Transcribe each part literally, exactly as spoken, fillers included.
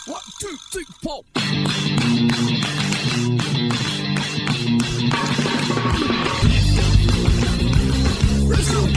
One, two, three, four. Let's go.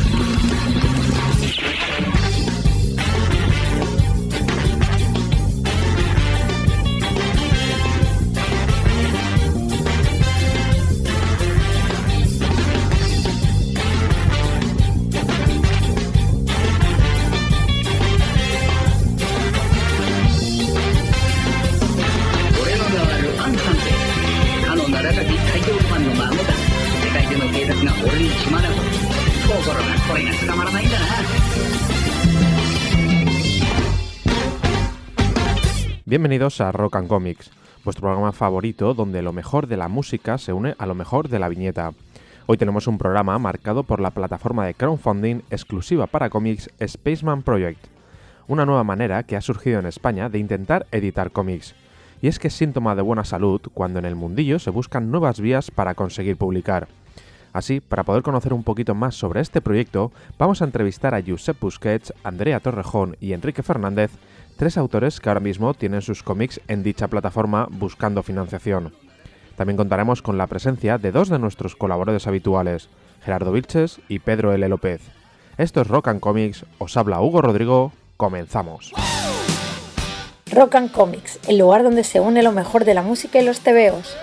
Bienvenidos a Rock and Comics, vuestro programa favorito donde lo mejor de la música se une a lo mejor de la viñeta. Hoy tenemos un programa marcado por la plataforma de crowdfunding exclusiva para cómics Spaceman Project, una nueva manera que ha surgido en España de intentar editar cómics. Y es que es síntoma de buena salud cuando en el mundillo se buscan nuevas vías para conseguir publicar. Así, para poder conocer un poquito más sobre este proyecto, vamos a entrevistar a Josep Busquets, Andrea Torrejón y Enrique Fernández, tres autores que ahora mismo tienen sus cómics en dicha plataforma buscando financiación. También contaremos con la presencia de dos de nuestros colaboradores habituales, Gerardo Vilches y Pedro L. López. Esto es Rock and Comics, os habla Hugo Rodrigo, comenzamos. Rock and Comics, el lugar donde se une lo mejor de la música y los tebeos.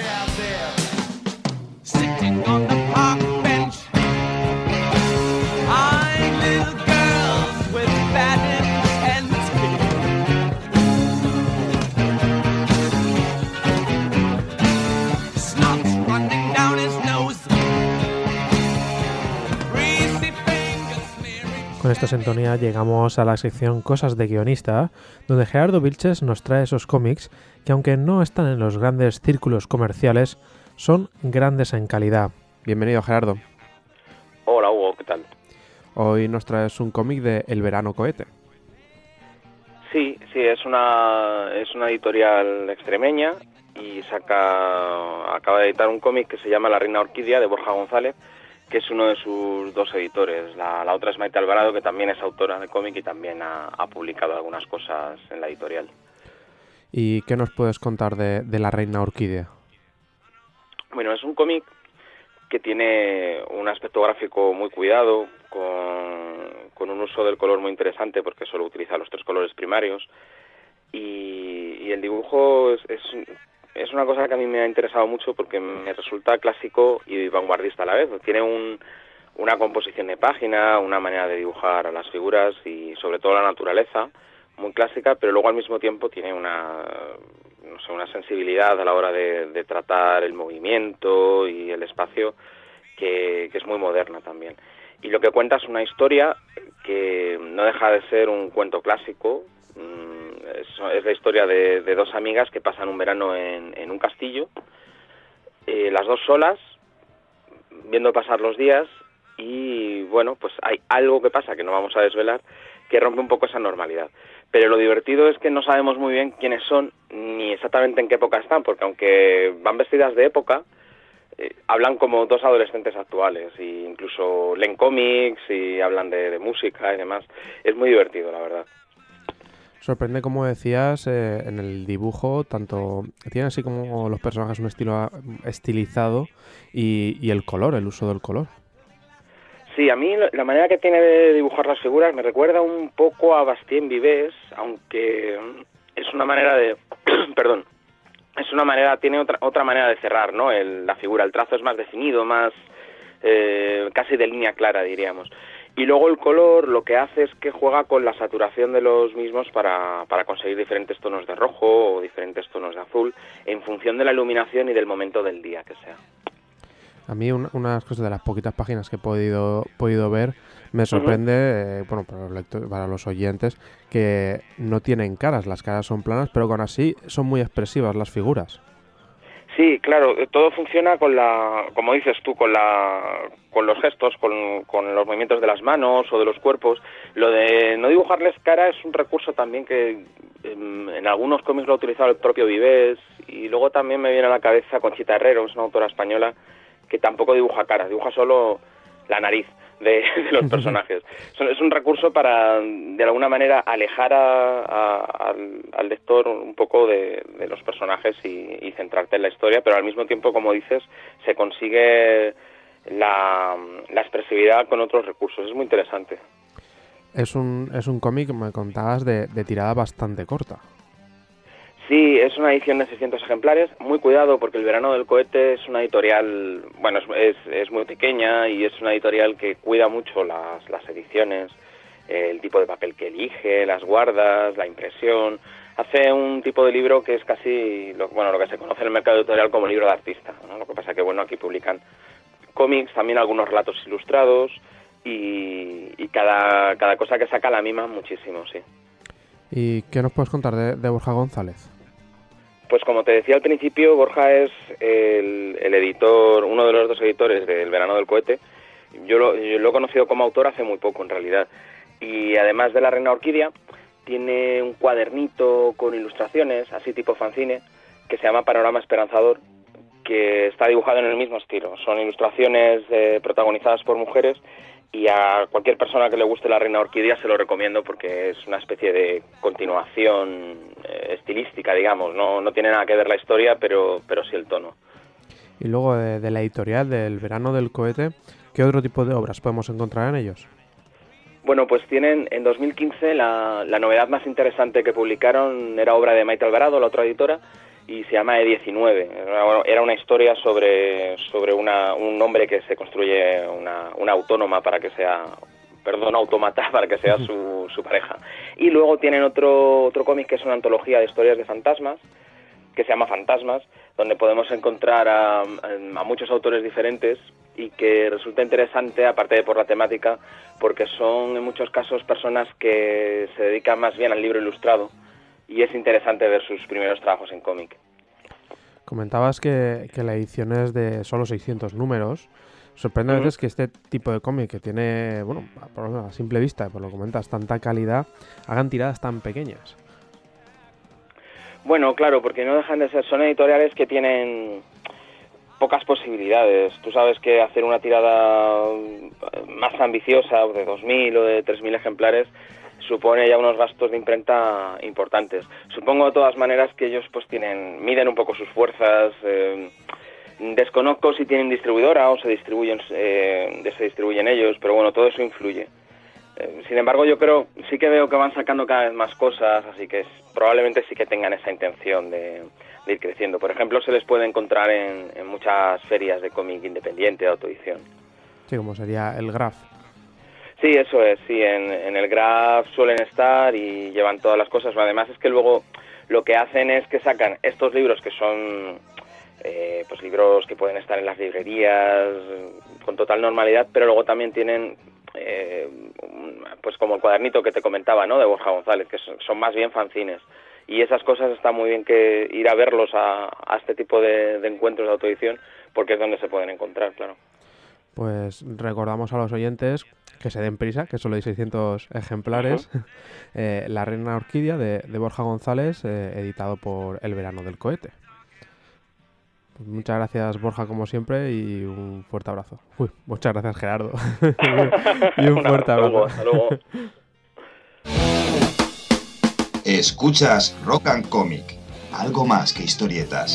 Con esta sintonía llegamos a la sección Cosas de Guionista, donde Gerardo Vilches nos trae esos cómics que, aunque no están en los grandes círculos comerciales, son grandes en calidad. Bienvenido, Gerardo. Hola, Hugo, ¿qué tal? Hoy nos traes un cómic de El Verano Cohete. Sí, sí, es una es una editorial extremeña y saca acaba de editar un cómic que se llama La Reina Orquídea, de Borja González, que es uno de sus dos editores. La, la otra es Maite Alvarado, que también es autora de cómic y también ha, ha publicado algunas cosas en la editorial. ¿Y qué nos puedes contar de, de La Reina Orquídea? Bueno, es un cómic que tiene un aspecto gráfico muy cuidado, con, con un uso del color muy interesante, porque solo utiliza los tres colores primarios, y, y el dibujo es... es Es una cosa que a mí me ha interesado mucho porque me resulta clásico y vanguardista a la vez. Tiene un, una composición de página, una manera de dibujar a las figuras y sobre todo la naturaleza, muy clásica, pero luego al mismo tiempo tiene una, no sé, una sensibilidad a la hora de, de tratar el movimiento y el espacio que, que es muy moderna también. Y lo que cuenta es una historia que no deja de ser un cuento clásico. Es, es la historia de, de dos amigas que pasan un verano en, en un castillo, eh, las dos solas, viendo pasar los días, y bueno, pues hay algo que pasa, que no vamos a desvelar, que rompe un poco esa normalidad. Pero lo divertido es que no sabemos muy bien quiénes son, ni exactamente en qué época están, porque aunque van vestidas de época, eh, hablan como dos adolescentes actuales, e incluso leen cómics y hablan de, de música y demás. Es muy divertido, la verdad. Sorprende, como decías, eh, en el dibujo, tanto tiene así como los personajes un estilo estilizado y, y el color, el uso del color. Sí, a mí la manera que tiene de dibujar las figuras me recuerda un poco a Bastien Vives, aunque es una manera de... perdón, es una manera, tiene otra otra manera de cerrar, ¿no? El, la figura, el trazo es más definido, más eh, casi de línea clara, diríamos. Y luego el color lo que hace es que juega con la saturación de los mismos para, para conseguir diferentes tonos de rojo o diferentes tonos de azul en función de la iluminación y del momento del día que sea. A mí una, una de las cosas de las poquitas páginas que he podido, podido ver me sorprende, uh-huh. eh, bueno, para los lectores, para los oyentes, que no tienen caras, las caras son planas, pero con así son muy expresivas las figuras. Sí, claro, todo funciona con la, como dices tú, con la, con los gestos, con, con los movimientos de las manos o de los cuerpos. Lo de no dibujarles cara es un recurso también que en, en algunos cómics lo ha utilizado el propio Vives, y luego también me viene a la cabeza Conchita Herrero, es una autora española que tampoco dibuja caras, dibuja solo la nariz. de, de los personajes. Es un recurso para, de alguna manera, alejar a, a, al, al lector un poco de, de los personajes y, y centrarte en la historia, pero al mismo tiempo, como dices, se consigue la, la expresividad con otros recursos. Es muy interesante. Es un, es un cómic, me contabas, de, de tirada bastante corta. Sí, es una edición de seiscientos ejemplares, muy cuidado porque El verano del cohete es una editorial, bueno, es, es, es muy pequeña y es una editorial que cuida mucho las, las ediciones, el tipo de papel que elige, las guardas, la impresión. Hace un tipo de libro que es casi, lo, bueno, lo que se conoce en el mercado editorial como libro de artista, ¿no? Lo que pasa que, bueno, aquí publican cómics, también algunos relatos ilustrados y, y cada, cada cosa que saca la mima muchísimo, sí. ¿Y qué nos puedes contar de, de Borja González? Pues como te decía al principio, Borja es el, el editor, uno de los dos editores del Verano del Cohete. Yo lo, yo lo he conocido como autor hace muy poco, en realidad. Y además de La Reina Orquídea, tiene un cuadernito con ilustraciones, así tipo fanzine, que se llama Panorama Esperanzador, que está dibujado en el mismo estilo. Son ilustraciones eh, protagonizadas por mujeres, y a cualquier persona que le guste La Reina Orquídea se lo recomiendo porque es una especie de continuación eh, estilística, digamos. No, no tiene nada que ver la historia, pero, pero sí el tono. Y luego de, de la editorial del Verano del Cohete, ¿qué otro tipo de obras podemos encontrar en ellos? Bueno, pues tienen en dos mil quince la, la novedad más interesante que publicaron era obra de Maite Alvarado, la otra editora, y se llama E diecinueve. Era una historia sobre, sobre una, un hombre que se construye una, una autónoma para que sea, perdón, autómata para que sea su, su pareja. Y luego tienen otro, otro cómic que es una antología de historias de fantasmas, que se llama Fantasmas, donde podemos encontrar a, a muchos autores diferentes y que resulta interesante, aparte de por la temática, porque son en muchos casos personas que se dedican más bien al libro ilustrado, y es interesante ver sus primeros trabajos en cómic. Comentabas que, que la edición es de solo seiscientos números. Sorprende a veces que este tipo de cómic que tiene, bueno, por a simple vista, por lo que comentas, tanta calidad, hagan tiradas tan pequeñas. Bueno, claro, porque no dejan de ser, son editoriales que tienen pocas posibilidades. Tú sabes que hacer una tirada más ambiciosa, de dos mil o de tres mil ejemplares, supone ya unos gastos de imprenta importantes. Supongo de todas maneras que ellos pues tienen, miden un poco sus fuerzas. Eh, desconozco si tienen distribuidora o se distribuyen, eh, se distribuyen ellos, pero bueno, todo eso influye. Eh, sin embargo, yo creo, sí que veo que van sacando cada vez más cosas, así que es, probablemente sí que tengan esa intención de, de ir creciendo. Por ejemplo, se les puede encontrar en, en muchas ferias de cómic independiente, de autoedición. Sí, como sería el Graf. Sí, eso es, sí, en, en el Graf suelen estar y llevan todas las cosas. Además es que luego lo que hacen es que sacan estos libros que son eh, pues libros que pueden estar en las librerías con total normalidad, pero luego también tienen eh, pues como el cuadernito que te comentaba, ¿no?, de Borja González, que son, son más bien fanzines. Y esas cosas está muy bien que ir a verlos a, a este tipo de, de encuentros de autoedición, porque es donde se pueden encontrar, claro. Pues recordamos a los oyentes que se den prisa, que solo hay seiscientos ejemplares. Uh-huh. eh, La Reina Orquídea de, de Borja González, eh, editado por El Verano del Cohete. Pues muchas gracias, Borja, como siempre, y un fuerte abrazo. Uy, muchas gracias, Gerardo. y un fuerte abrazo. Hasta luego. Escuchas Rock and Comic, algo más que historietas.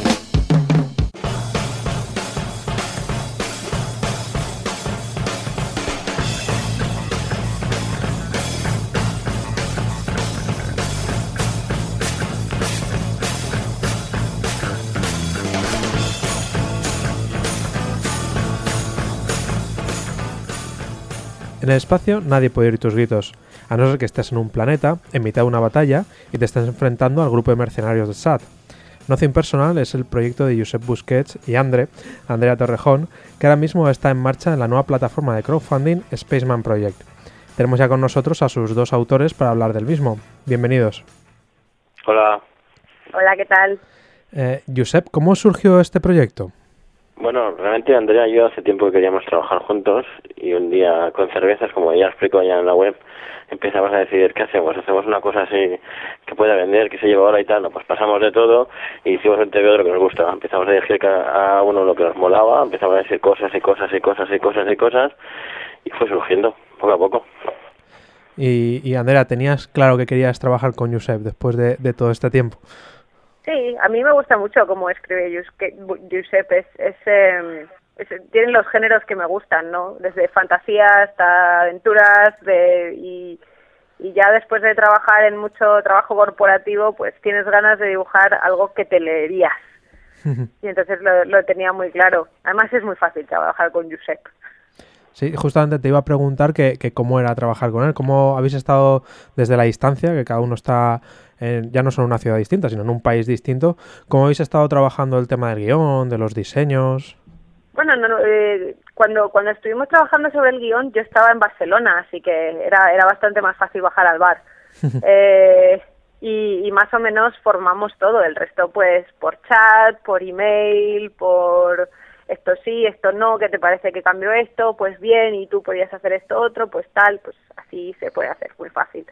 En el espacio nadie puede oír tus gritos, a no ser que estés en un planeta, en mitad de una batalla, y te estés enfrentando al grupo de mercenarios de S A T. Nothing Personal es el proyecto de Josep Busquets y Andre, Andrea Torrejón, que ahora mismo está en marcha en la nueva plataforma de crowdfunding Spaceman Project. Tenemos ya con nosotros a sus dos autores para hablar del mismo. Bienvenidos. Hola. Hola, ¿qué tal? Eh, Josep, ¿cómo surgió este proyecto? Bueno, realmente Andrea y yo hace tiempo que queríamos trabajar juntos y un día con cervezas, como ya explico ya en la web, empezamos a decidir qué hacemos. Hacemos una cosa así que pueda vender, que se lleva ahora y tal, no, pues pasamos de todo y hicimos un T V de lo que nos gusta. Empezamos a decir a uno lo que nos molaba, empezamos a decir cosas y cosas y cosas y cosas y cosas y fue surgiendo poco a poco. Y, y Andrea, ¿tenías claro que querías trabajar con Josep después de, de todo este tiempo? Sí, a mí me gusta mucho cómo escribe Josep, es, es, eh, es, tienen los géneros que me gustan, ¿no? Desde fantasía hasta aventuras, de, y, y ya después de trabajar en mucho trabajo corporativo, pues tienes ganas de dibujar algo que te leerías. Y entonces lo, lo tenía muy claro. Además es muy fácil trabajar con Josep. Sí, justamente te iba a preguntar que, que cómo era trabajar con él, cómo habéis estado desde la distancia, que cada uno está en, ya no solo en una ciudad distinta, sino en un país distinto, cómo habéis estado trabajando el tema del guión, de los diseños. Bueno, no, no, eh, cuando cuando estuvimos trabajando sobre el guión yo estaba en Barcelona, así que era era bastante más fácil bajar al bar. eh, y, y más o menos formamos todo, el resto pues por chat, por email, por esto sí, esto no, ¿qué te parece que cambió esto? Pues bien, y tú podías hacer esto otro, pues tal, pues así se puede hacer, muy fácil.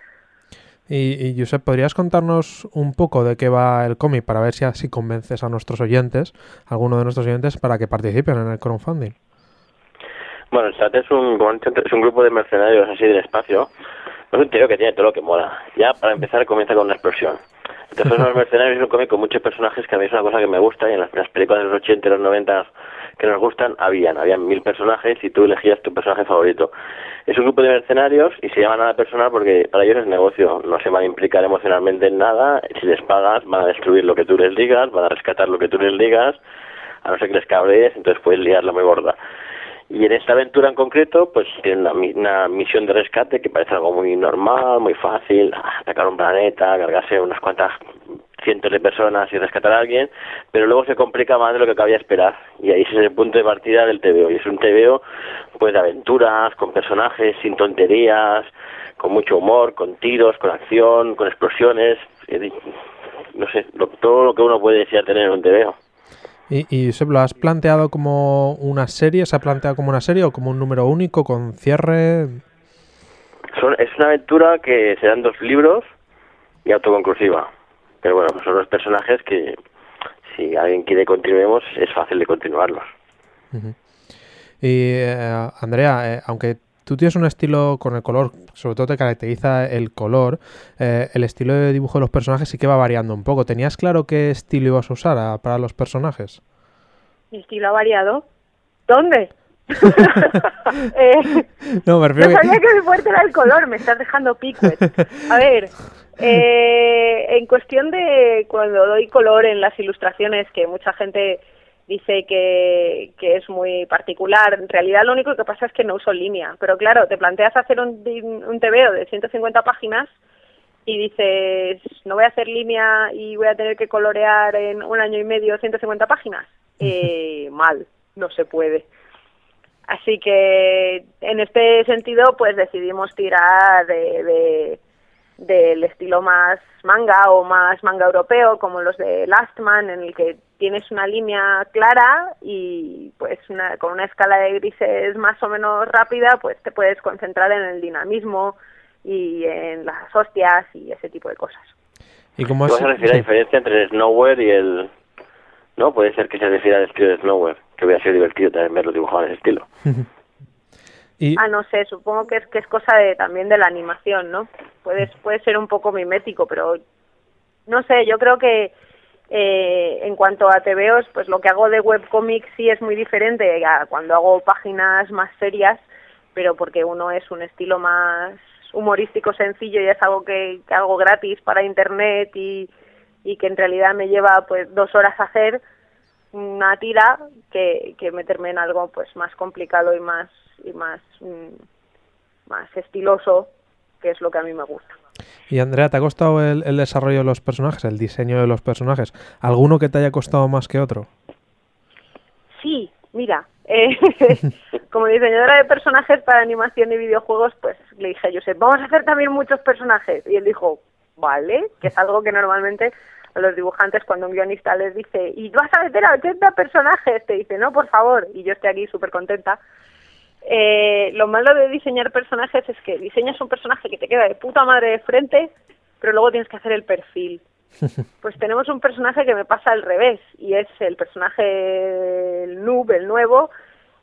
Y, y Josep, ¿podrías contarnos un poco de qué va el cómic para ver si así convences a nuestros oyentes, a alguno de nuestros oyentes, para que participen en el crowdfunding? Bueno, el chat es un, es un grupo de mercenarios así del espacio. Es un tío que tiene todo lo que mola. Ya para empezar comienza con una explosión. Entonces los mercenarios es un cómic con muchos personajes que a mí es una cosa que me gusta, y en las, las películas de los ochenta y los noventa que nos gustan, habían, habían mil personajes y tú elegías tu personaje favorito. Es un grupo de mercenarios y se llama nada personal porque para ellos es negocio, no se van a implicar emocionalmente en nada, si les pagas van a destruir lo que tú les digas, van a rescatar lo que tú les digas, a no ser que les cabrees, entonces puedes liarla muy gorda. Y en esta aventura en concreto, pues tiene una, una misión de rescate que parece algo muy normal, muy fácil, atacar un planeta, cargarse unas cuantas cientos de personas y rescatar a alguien, pero luego se complica más de lo que cabía esperar, y ahí ese es el punto de partida del tebeo, y es un tebeo pues de aventuras, con personajes, sin tonterías, con mucho humor, con tiros, con acción, con explosiones, no sé, lo, todo lo que uno puede desear tener en un tebeo. ¿Y, y Josep, lo has planteado como una serie? ¿Se ha planteado como una serie o como un número único con cierre? Son, es una aventura que se dan dos libros y autoconclusiva. Pero bueno, son los personajes que si alguien quiere continuemos es fácil de continuarlos. Uh-huh. Y eh, Andrea, eh, aunque tú tienes un estilo con el color, sobre todo te caracteriza el color, eh, el estilo de dibujo de los personajes sí que va variando un poco. ¿Tenías claro qué estilo ibas a usar a, para los personajes? ¿Mi estilo ha variado? ¿Dónde? eh, no, me refiero no que... sabía que mi fuerte era el color, me estás dejando picuet. A ver, eh, en cuestión de cuando doy color en las ilustraciones, que mucha gente dice que, que es muy particular, en realidad lo único que pasa es que no uso línea, pero claro, te planteas hacer un, un tebeo de ciento cincuenta páginas y dices, no voy a hacer línea y voy a tener que colorear en un año y medio ciento cincuenta páginas. Eh, mal, no se puede. Así que en este sentido pues decidimos tirar de, de del estilo más manga o más manga europeo, como los de Last Man, en el que tienes una línea clara y pues una, con una escala de grises más o menos rápida, pues te puedes concentrar en el dinamismo y en las hostias y ese tipo de cosas. ¿Y cómo vas a referir a la diferencia entre el Snowware y el... No, puede ser que se refiera al estilo de Snowware, que hubiera sido divertido también verlo dibujado en ese estilo. ¿Y? Ah, no sé, supongo que es que es cosa de también de la animación, ¿no? Puede, puede ser un poco mimético, pero no sé, yo creo que eh, en cuanto a tebeos, pues lo que hago de webcomics sí es muy diferente a cuando hago páginas más serias, pero porque uno es un estilo más humorístico, sencillo, y es algo que, que hago gratis para internet y, y que en realidad me lleva pues dos horas hacer una tira que, que meterme en algo pues más complicado y más y más mmm, más estiloso, que es lo que a mí me gusta. Y Andrea, ¿te ha costado el, el desarrollo de los personajes, el diseño de los personajes? ¿Alguno que te haya costado más que otro? Sí, mira, eh, como diseñadora de personajes para animación y videojuegos, pues le dije a Josep, vamos a hacer también muchos personajes. Y él dijo, vale, que es algo que normalmente a los dibujantes, cuando un guionista les dice, y vas a meter a ochenta personajes, te dice, no, por favor, y yo estoy aquí súper contenta. Eh, lo malo de diseñar personajes es que diseñas un personaje que te queda de puta madre de frente, pero luego tienes que hacer el perfil. Pues tenemos un personaje que me pasa al revés, y es el personaje, el noob, el nuevo,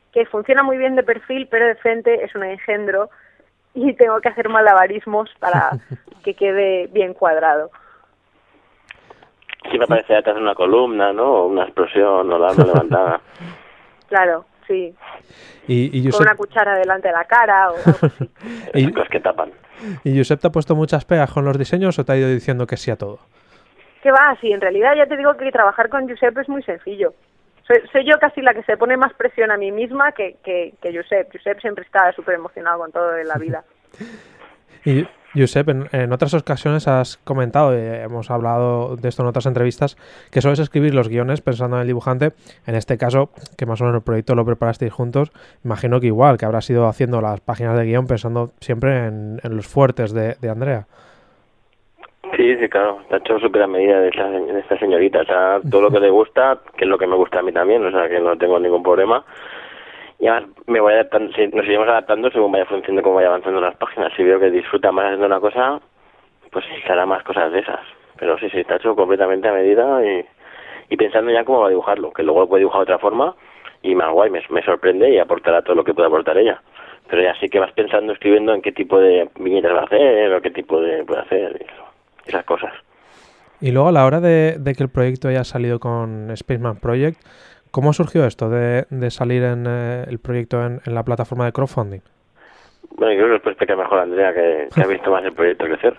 que funciona muy bien de perfil, pero de frente es un engendro y tengo que hacer malabarismos para que quede bien cuadrado. Sí, me parece que te hace una columna, ¿no? Una explosión o la arma levantada. Claro, sí. Y, y Josep... Con una cuchara delante de la cara o algo así. y... Cosas que tapan. ¿Y Josep te ha puesto muchas pegas con los diseños o te ha ido diciendo que sí a todo? ¿Qué va? Sí, en realidad ya te digo que trabajar con Josep es muy sencillo. Soy, soy yo casi la que se pone más presión a mí misma que, que, que Josep. Josep siempre está súper emocionado con todo de la vida. Y Josep, en, en otras ocasiones has comentado, y hemos hablado de esto en otras entrevistas, que sueles escribir los guiones pensando en el dibujante. En este caso, que más o menos el proyecto lo preparasteis juntos, imagino que igual, que habrás ido haciendo las páginas de guión pensando siempre en, en los fuertes de, de Andrea. Sí, sí, claro, está hecho súper a medida de esta, de esta señorita. O sea, todo lo que le gusta, que es lo que me gusta a mí también, o sea, que no tengo ningún problema. Y además me voy adaptando, si nos seguimos adaptando según vaya funcionando, cómo vaya avanzando las páginas. Si veo que disfruta más haciendo una cosa, pues se hará más cosas de esas. Pero sí, sí, está hecho completamente a medida y, y pensando ya cómo va a dibujarlo, que luego lo puede dibujar de otra forma y más guay, me, me sorprende y aportará todo lo que pueda aportar ella. Pero ya sí que vas pensando, escribiendo en qué tipo de viñetas va a hacer o qué tipo de puede hacer y esas cosas. Y luego a la hora de, de que el proyecto haya salido con Spaceman Project, ¿cómo surgió esto de, de salir en eh, el proyecto en, en la plataforma de crowdfunding? Bueno, yo creo que lo puede explicar mejor Andrea, que, que ha visto más el proyecto crecer.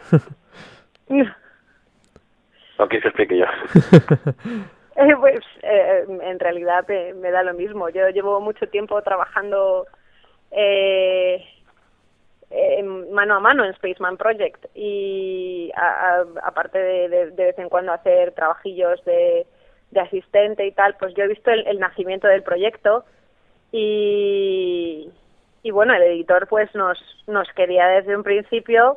¿O quieres que explique yo? eh, pues eh, en realidad me, me da lo mismo. Yo llevo mucho tiempo trabajando eh, eh, mano a mano en Spaceman Project y a, a, aparte de, de, de vez en cuando hacer trabajillos de de asistente y tal, pues yo he visto el, el nacimiento del proyecto y, y bueno, el editor pues nos nos quería desde un principio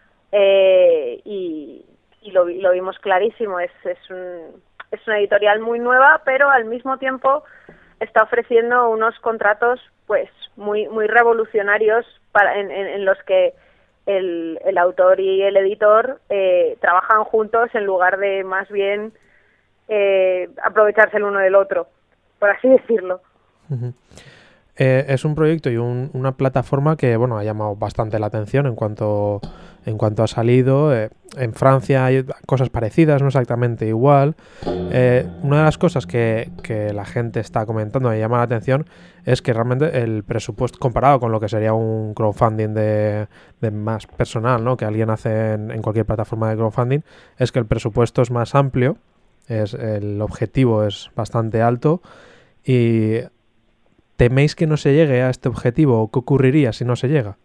eh, y, y lo, lo vimos clarísimo. Es, es, un, es una editorial muy nueva, pero al mismo tiempo está ofreciendo unos contratos pues muy muy revolucionarios para en, en, en los que el, el autor y el editor eh, trabajan juntos en lugar de más bien Eh, aprovecharse el uno del otro, por así decirlo. Uh-huh. Eh, es un proyecto y un, una plataforma que bueno ha llamado bastante la atención en cuanto en cuanto ha salido. Eh, en Francia hay cosas parecidas, no exactamente igual. Eh, una de las cosas que, que la gente está comentando y llama la atención es que realmente el presupuesto, comparado con lo que sería un crowdfunding de, de más personal, ¿no?, que alguien hace en, en cualquier plataforma de crowdfunding, es que el presupuesto es más amplio. Es, el objetivo es bastante alto y ¿teméis que no se llegue a este objetivo o qué ocurriría si no se llega?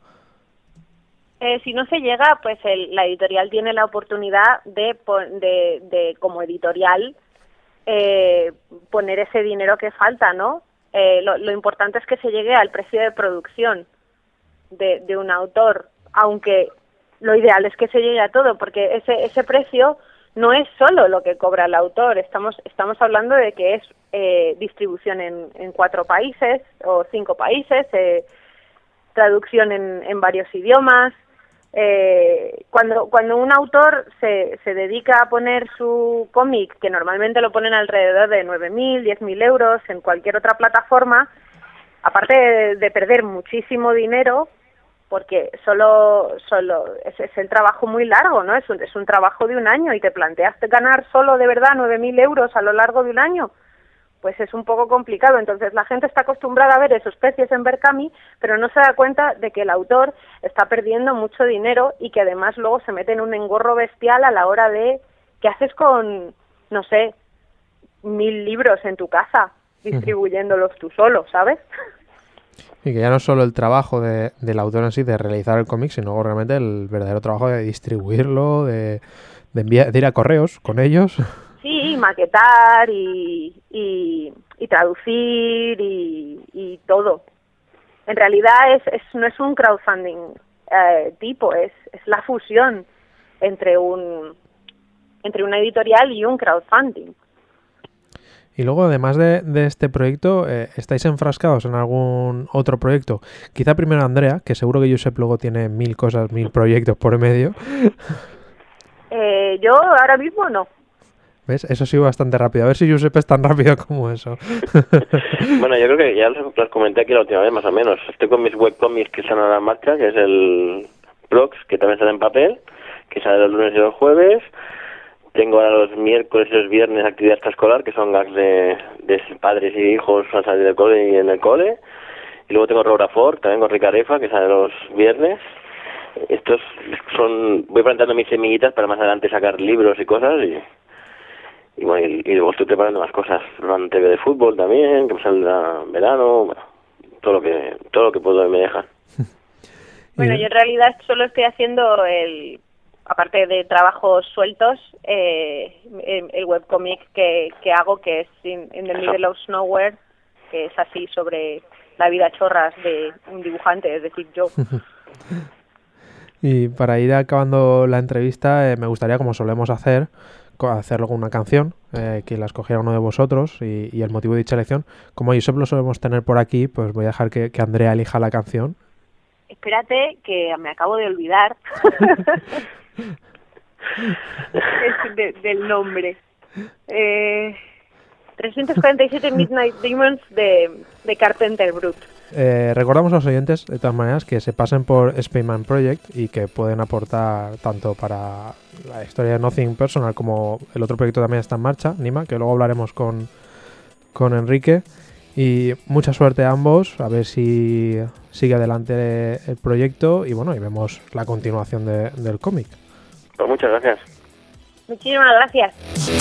Eh, si no se llega, pues el, la editorial tiene la oportunidad de, de, de como editorial, eh, poner ese dinero que falta, ¿no? Eh, lo, lo importante es que se llegue al precio de producción de, de un autor, aunque lo ideal es que se llegue a todo, porque ese, ese precio no es solo lo que cobra el autor, estamos estamos hablando de que es eh, distribución en, en cuatro países o cinco países, eh, traducción en, en varios idiomas. Eh, cuando cuando un autor se, se dedica a poner su cómic, que normalmente lo ponen alrededor de nueve mil, diez mil euros en cualquier otra plataforma, aparte de, de perder muchísimo dinero, porque solo solo es, es el trabajo muy largo, ¿no? Es un, es un trabajo de un año y te planteas ganar solo de verdad nueve mil euros a lo largo de un año, pues es un poco complicado. Entonces la gente está acostumbrada a ver esos precios en Berkami, pero no se da cuenta de que el autor está perdiendo mucho dinero y que además luego se mete en un engorro bestial a la hora de ¿qué haces con, no sé, mil libros en tu casa distribuyéndolos tú solo, ¿sabes? Y que ya no es solo el trabajo de, del autor en sí de realizar el cómic, sino realmente el verdadero trabajo de distribuirlo, de, de, enviar, de ir a correos con ellos. Sí, maquetar y, y, y traducir y, y todo. En realidad es, es no es un crowdfunding eh, tipo, es, es la fusión entre un entre una editorial y un crowdfunding. Y luego, además de, de este proyecto, eh, ¿estáis enfrascados en algún otro proyecto? Quizá primero Andrea, que seguro que Josep luego tiene mil cosas, mil proyectos por medio. Eh, yo ahora mismo no. ¿Ves? Eso ha sido bastante rápido. A ver si Josep es tan rápido como eso. Bueno, yo creo que ya los, los comenté aquí la última vez, más o menos. Estoy con mis webcomics que están ahora en marcha, que es el Prox, que también está en papel, que sale los lunes y los jueves. Tengo ahora los miércoles y los viernes actividad extraescolar, que son gags de, de padres y hijos al salir del cole y en el cole. Y luego tengo Rografor, también con Ricarefa, que sale los viernes. Estos son... Voy plantando mis semillitas para más adelante sacar libros y cosas y... Y bueno, y, y luego estoy preparando más cosas, una T V de fútbol también, que me saldrá en verano, bueno, todo lo que todo lo que puedo y me dejan. Bueno, yo en realidad solo estoy haciendo el, aparte de trabajos sueltos, eh, el, el webcomic que, que hago, que es In, in the Middle of Nowhere, que es así sobre la vida chorras de un dibujante, es decir, yo. Y para ir acabando la entrevista, eh, me gustaría, como solemos hacer, hacerlo con una canción, eh, que la escogiera uno de vosotros y, y el motivo de dicha elección. Como Josep lo solemos tener por aquí, pues voy a dejar que, que Andrea elija la canción. Espérate, que me acabo de olvidar de, del nombre. Eh, trescientos cuarenta y siete Midnight Demons de, de Carpenter Brut. Eh, recordamos a los oyentes, de todas maneras, que se pasen por Spaceman Project y que pueden aportar tanto para la historia de Nothing Personal como el otro proyecto también está en marcha, Nima, que luego hablaremos con, con Enrique. Y mucha suerte a ambos, a ver si sigue adelante el proyecto y bueno, y vemos la continuación de, del cómic. Pues muchas gracias. Muchísimas gracias.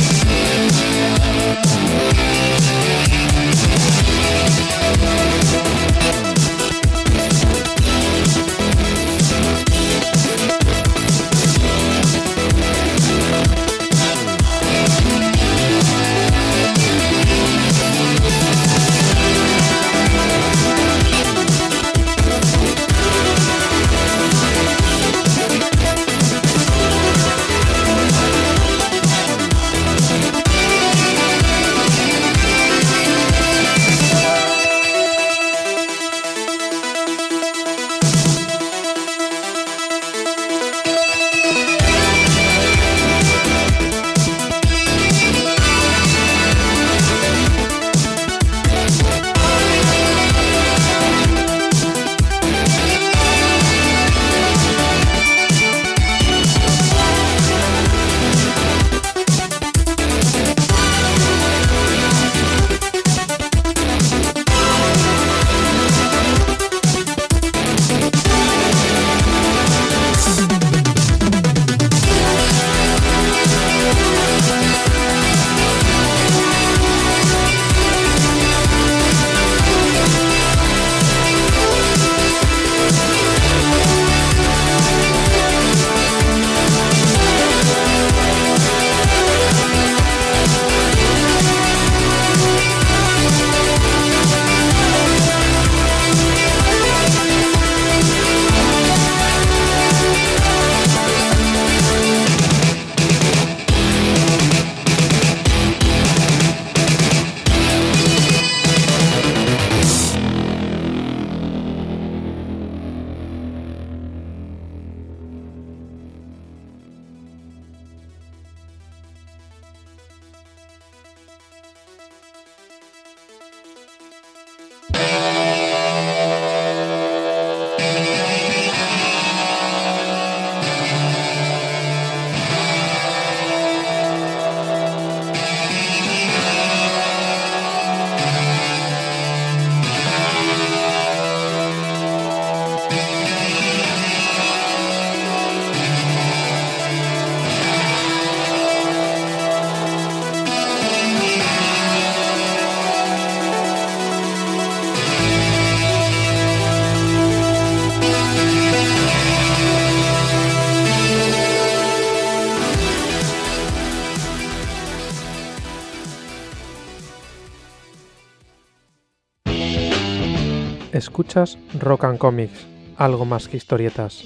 Escuchas Rock and Comics, algo más que historietas.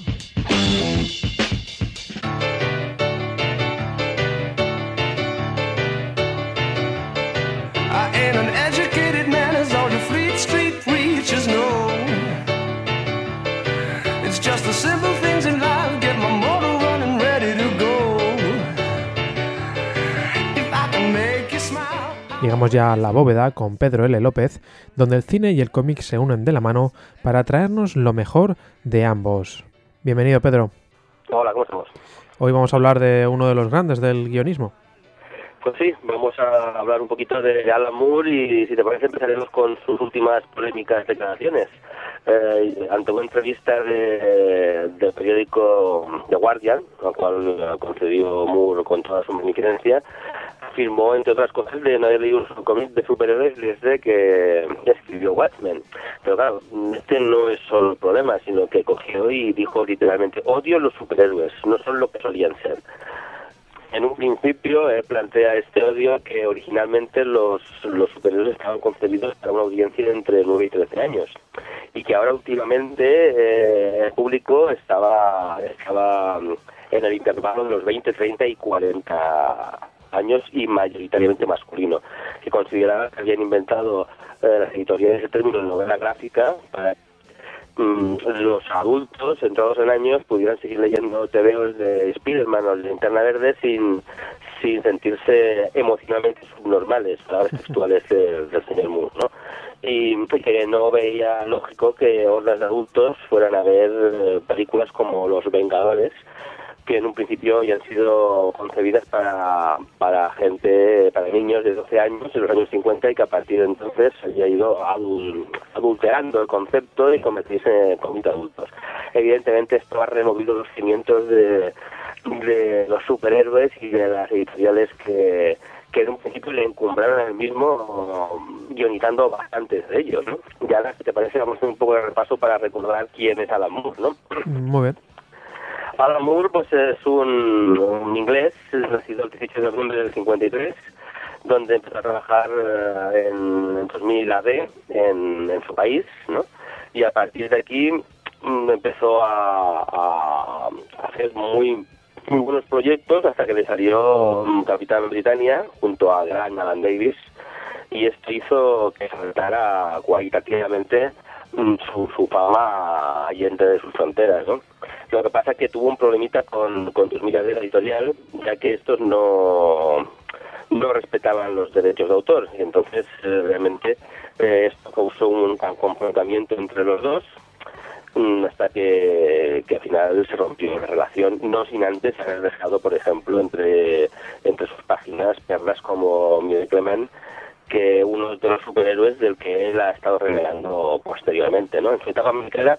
I ain't an educated man as all your Fleet Street preachers know. It's just the simple things in life get my motor running ready to go. If I can make you smile. Llegamos ya a la bóveda con Pedro L. López, donde el cine y el cómic se unen de la mano para traernos lo mejor de ambos. Bienvenido, Pedro. Hola, ¿cómo estamos? Hoy vamos a hablar de uno de los grandes del guionismo. Pues sí, vamos a hablar un poquito de Alan Moore y, si te parece, empezaremos con sus últimas polémicas declaraciones. Eh, ante una entrevista de, del periódico The Guardian, la cual concedió Moore con toda su magnificencia, afirmó, entre otras cosas, de no haber leído un cómic de superhéroes desde que escribió Watchmen. Pero claro, este no es solo el problema, sino que cogió y dijo literalmente: odio los superhéroes, no son lo que solían ser. En un principio eh, plantea este odio que originalmente los, los superhéroes estaban concebidos para una audiencia de entre nueve y trece años, y que ahora últimamente eh, el público estaba, estaba en el intervalo de los veinte, treinta y cuarenta años, y mayoritariamente masculino, que consideraba que habían inventado eh, las editoriales el término de novela gráfica para los adultos entrados en años pudieran seguir leyendo tebeos de Spider-Man o de Linterna Verde sin sin sentirse emocionalmente subnormales, palabras textuales del, del señor Moore, ¿no? Y que no veía lógico que hordas de adultos fueran a ver eh, películas como Los Vengadores, que en un principio habían sido concebidas para para gente, para niños de doce años en los años cincuenta, y que a partir de entonces se había ido adul, adulterando el concepto y convertirse en cómics adultos. Evidentemente esto ha removido los cimientos de, de los superhéroes y de las editoriales que, que en un principio le encumbraron al mismo, guionizando bastantes de ellos, ¿no? Y ahora, si te parece, vamos a hacer un poco de repaso para recordar quién es Alan Moore, ¿no? Muy bien. Alan Moore pues es un, un inglés, nacido el dieciocho de noviembre del cincuenta y tres, donde empezó a trabajar eh, en, en dos mil A D en, en su país, ¿no? Y a partir de aquí mm, empezó a, a, a hacer muy muy buenos proyectos hasta que le salió um, Capitán Britannia junto a gran Alan Davis, y esto hizo que saltara cualitativamente Su, su fama allende de sus fronteras, ¿no? Lo que pasa es que tuvo un problemita con, con sus miras de la editorial, ya que estos no no respetaban los derechos de autor, y entonces eh, realmente eh, esto causó un confrontamiento entre los dos, um, hasta que, que al final se rompió la relación, no sin antes haber dejado, por ejemplo, entre entre sus páginas perlas como Miracle Man, que uno de los superhéroes del que él ha estado revelando posteriormente, ¿no? En su etapa americana,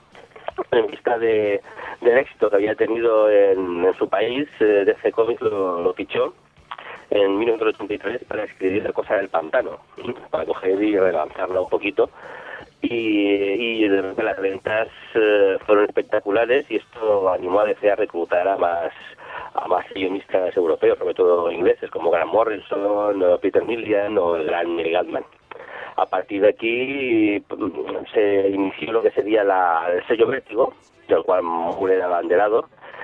en vista de, del éxito que había tenido en, en su país, eh, D C Comics lo, lo fichó en mil novecientos ochenta y tres para escribir La Cosa del Pantano, para coger y relanzarla un poquito, y, y de repente las ventas eh, fueron espectaculares, y esto animó a D C a reclutar a más a más guionistas europeos, sobre todo ingleses, como Grant Morrison, Peter Milligan o el gran Neil Gaiman. A partir de aquí se inició lo que sería la, el sello Vértigo, del cual Moore era abanderado,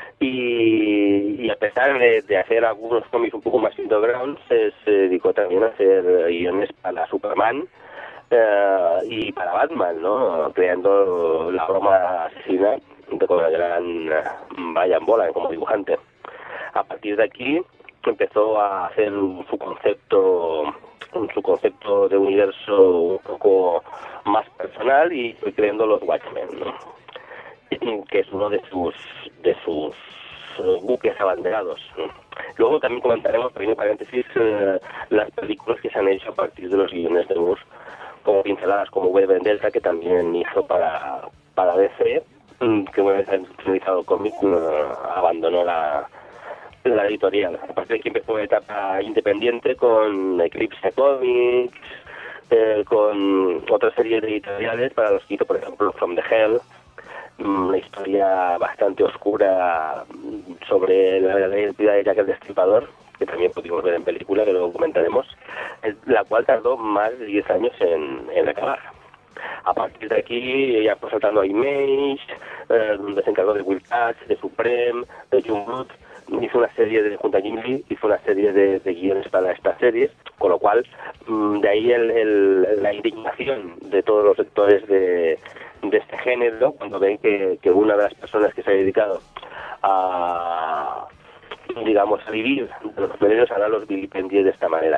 y, y a pesar de, de hacer algunos cómics un poco más underground, se, se dedicó también a hacer guiones para Superman eh, y para Batman, ¿no? Creando la broma asesina con el gran Brian Boland como dibujante. A partir de aquí empezó a hacer su concepto su concepto de universo un poco más personal, y fue creando los Watchmen, ¿no? Que es uno de sus de sus buques abanderados, ¿no? Luego también comentaremos, pequeño paréntesis, eh, las películas que se han hecho a partir de los guiones de Moore, como pinceladas como V de Vendetta, que también hizo para para D C, que una vez han finalizado el cómic abandonó la la editorial. A partir de aquí empezó una etapa independiente con Eclipse Comics, eh, con otra serie de editoriales para los que hizo, por ejemplo, From the Hell, una historia bastante oscura sobre la verdadera identidad de Jack el Destripador, que también pudimos ver en película, que luego comentaremos, la cual tardó más de diez años en, en acabar. A partir de aquí, ya pues saltando a Image, eh, donde se encargó de Will Catch, de Supreme, de Jungblood, hizo una serie de, junto a Jim Lee, hizo una serie de, de guiones para estas series, con lo cual, de ahí el, el, la indignación de todos los sectores de, de este género, cuando ven que, que una de las personas que se ha dedicado a, digamos, a vivir de los superhéroes, ahora los vilipendie de esta manera.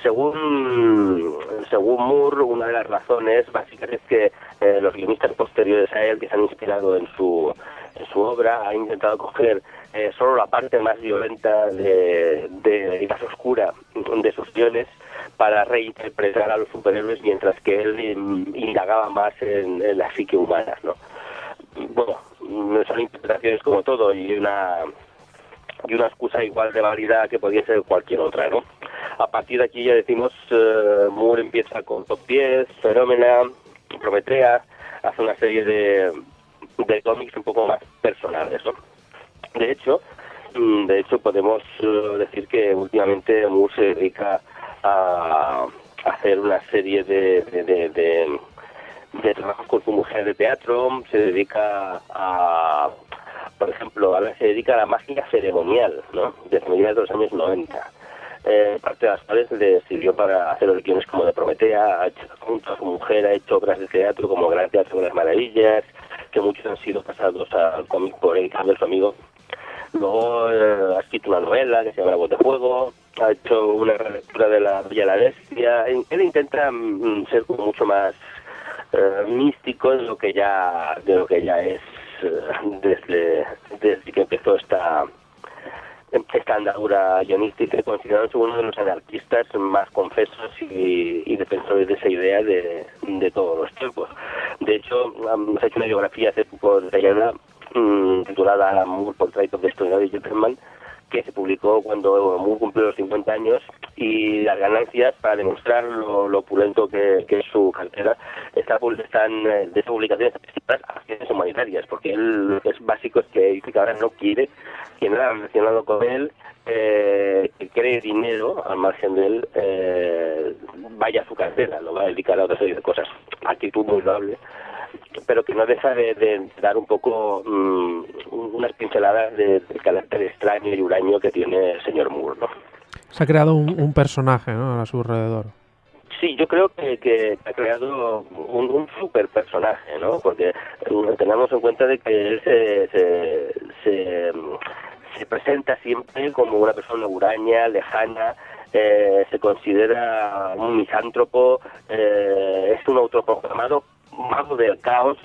Según según Moore, una de las razones básicas es que eh, los guionistas posteriores a él, que se han inspirado en su en su obra, han intentado coger eh, solo la parte más violenta de, de y más oscura de sus guiones para reinterpretar a los superhéroes, mientras que él indagaba más en, en la psique humana, ¿no? Bueno, son interpretaciones como todo, y una y una excusa igual de válida que podría ser cualquier otra, ¿no? A partir de aquí ya decimos, uh, Moore empieza con Top diez, Fenómena, Prometea, hace una serie de, de cómics un poco más personales, ¿no? De hecho, de hecho podemos uh, decir que últimamente Moore se dedica a, a hacer una serie de, de, de, de, de trabajos con su mujer de teatro, se dedica a... Por ejemplo, ahora se dedica a la magia ceremonial, ¿no? Desde mediados de los años noventa. Eh, parte de las cuales le sirvió para hacer los guiones como de Prometea, ha hecho, junto a su mujer ha hecho obras de teatro como Gran Teatro de las Maravillas, que muchos han sido pasados al cómic por Eric Campbell, su amigo. Luego eh, ha escrito una novela que se llama La Voz de Fuego, ha hecho una relectura de La Bella y la Bestia. Él intenta mm, ser como mucho más eh, místico de lo que ya de lo que ya es desde desde que empezó esta esta andadura guionística, considerándose uno de los anarquistas más confesos y, y defensores de esa idea de, de todos los tiempos. De hecho, hemos hecho una biografía hace poco detallada mmm, titulada Alan Moore, Portrait of the Extraordinary Gentleman, que se publicó cuando Moore cumplió los cincuenta años, y las ganancias, para demostrar lo, lo opulento que, que es su cartera, está, están de esa publicación destinadas a acciones humanitarias, porque él, lo que es básico es que dice que ahora no quiere que nada relacionado con él, eh, que cree dinero al margen de él, eh, vaya a su cartera, lo va a dedicar a otra serie de cosas. Actitud muy loable, pero que no deja de, de dar un poco mmm, unas pinceladas de, del carácter extraño y huraño que tiene el señor Moore, ¿no? Se ha creado un, un personaje, ¿no?, a su alrededor. Sí, yo creo que, que ha creado un, un super personaje, ¿no? Porque tenemos en cuenta de que él se, se, se, se presenta siempre como una persona huraña, lejana, eh, se considera un misántropo, eh, es un autoproclamado mago del caos,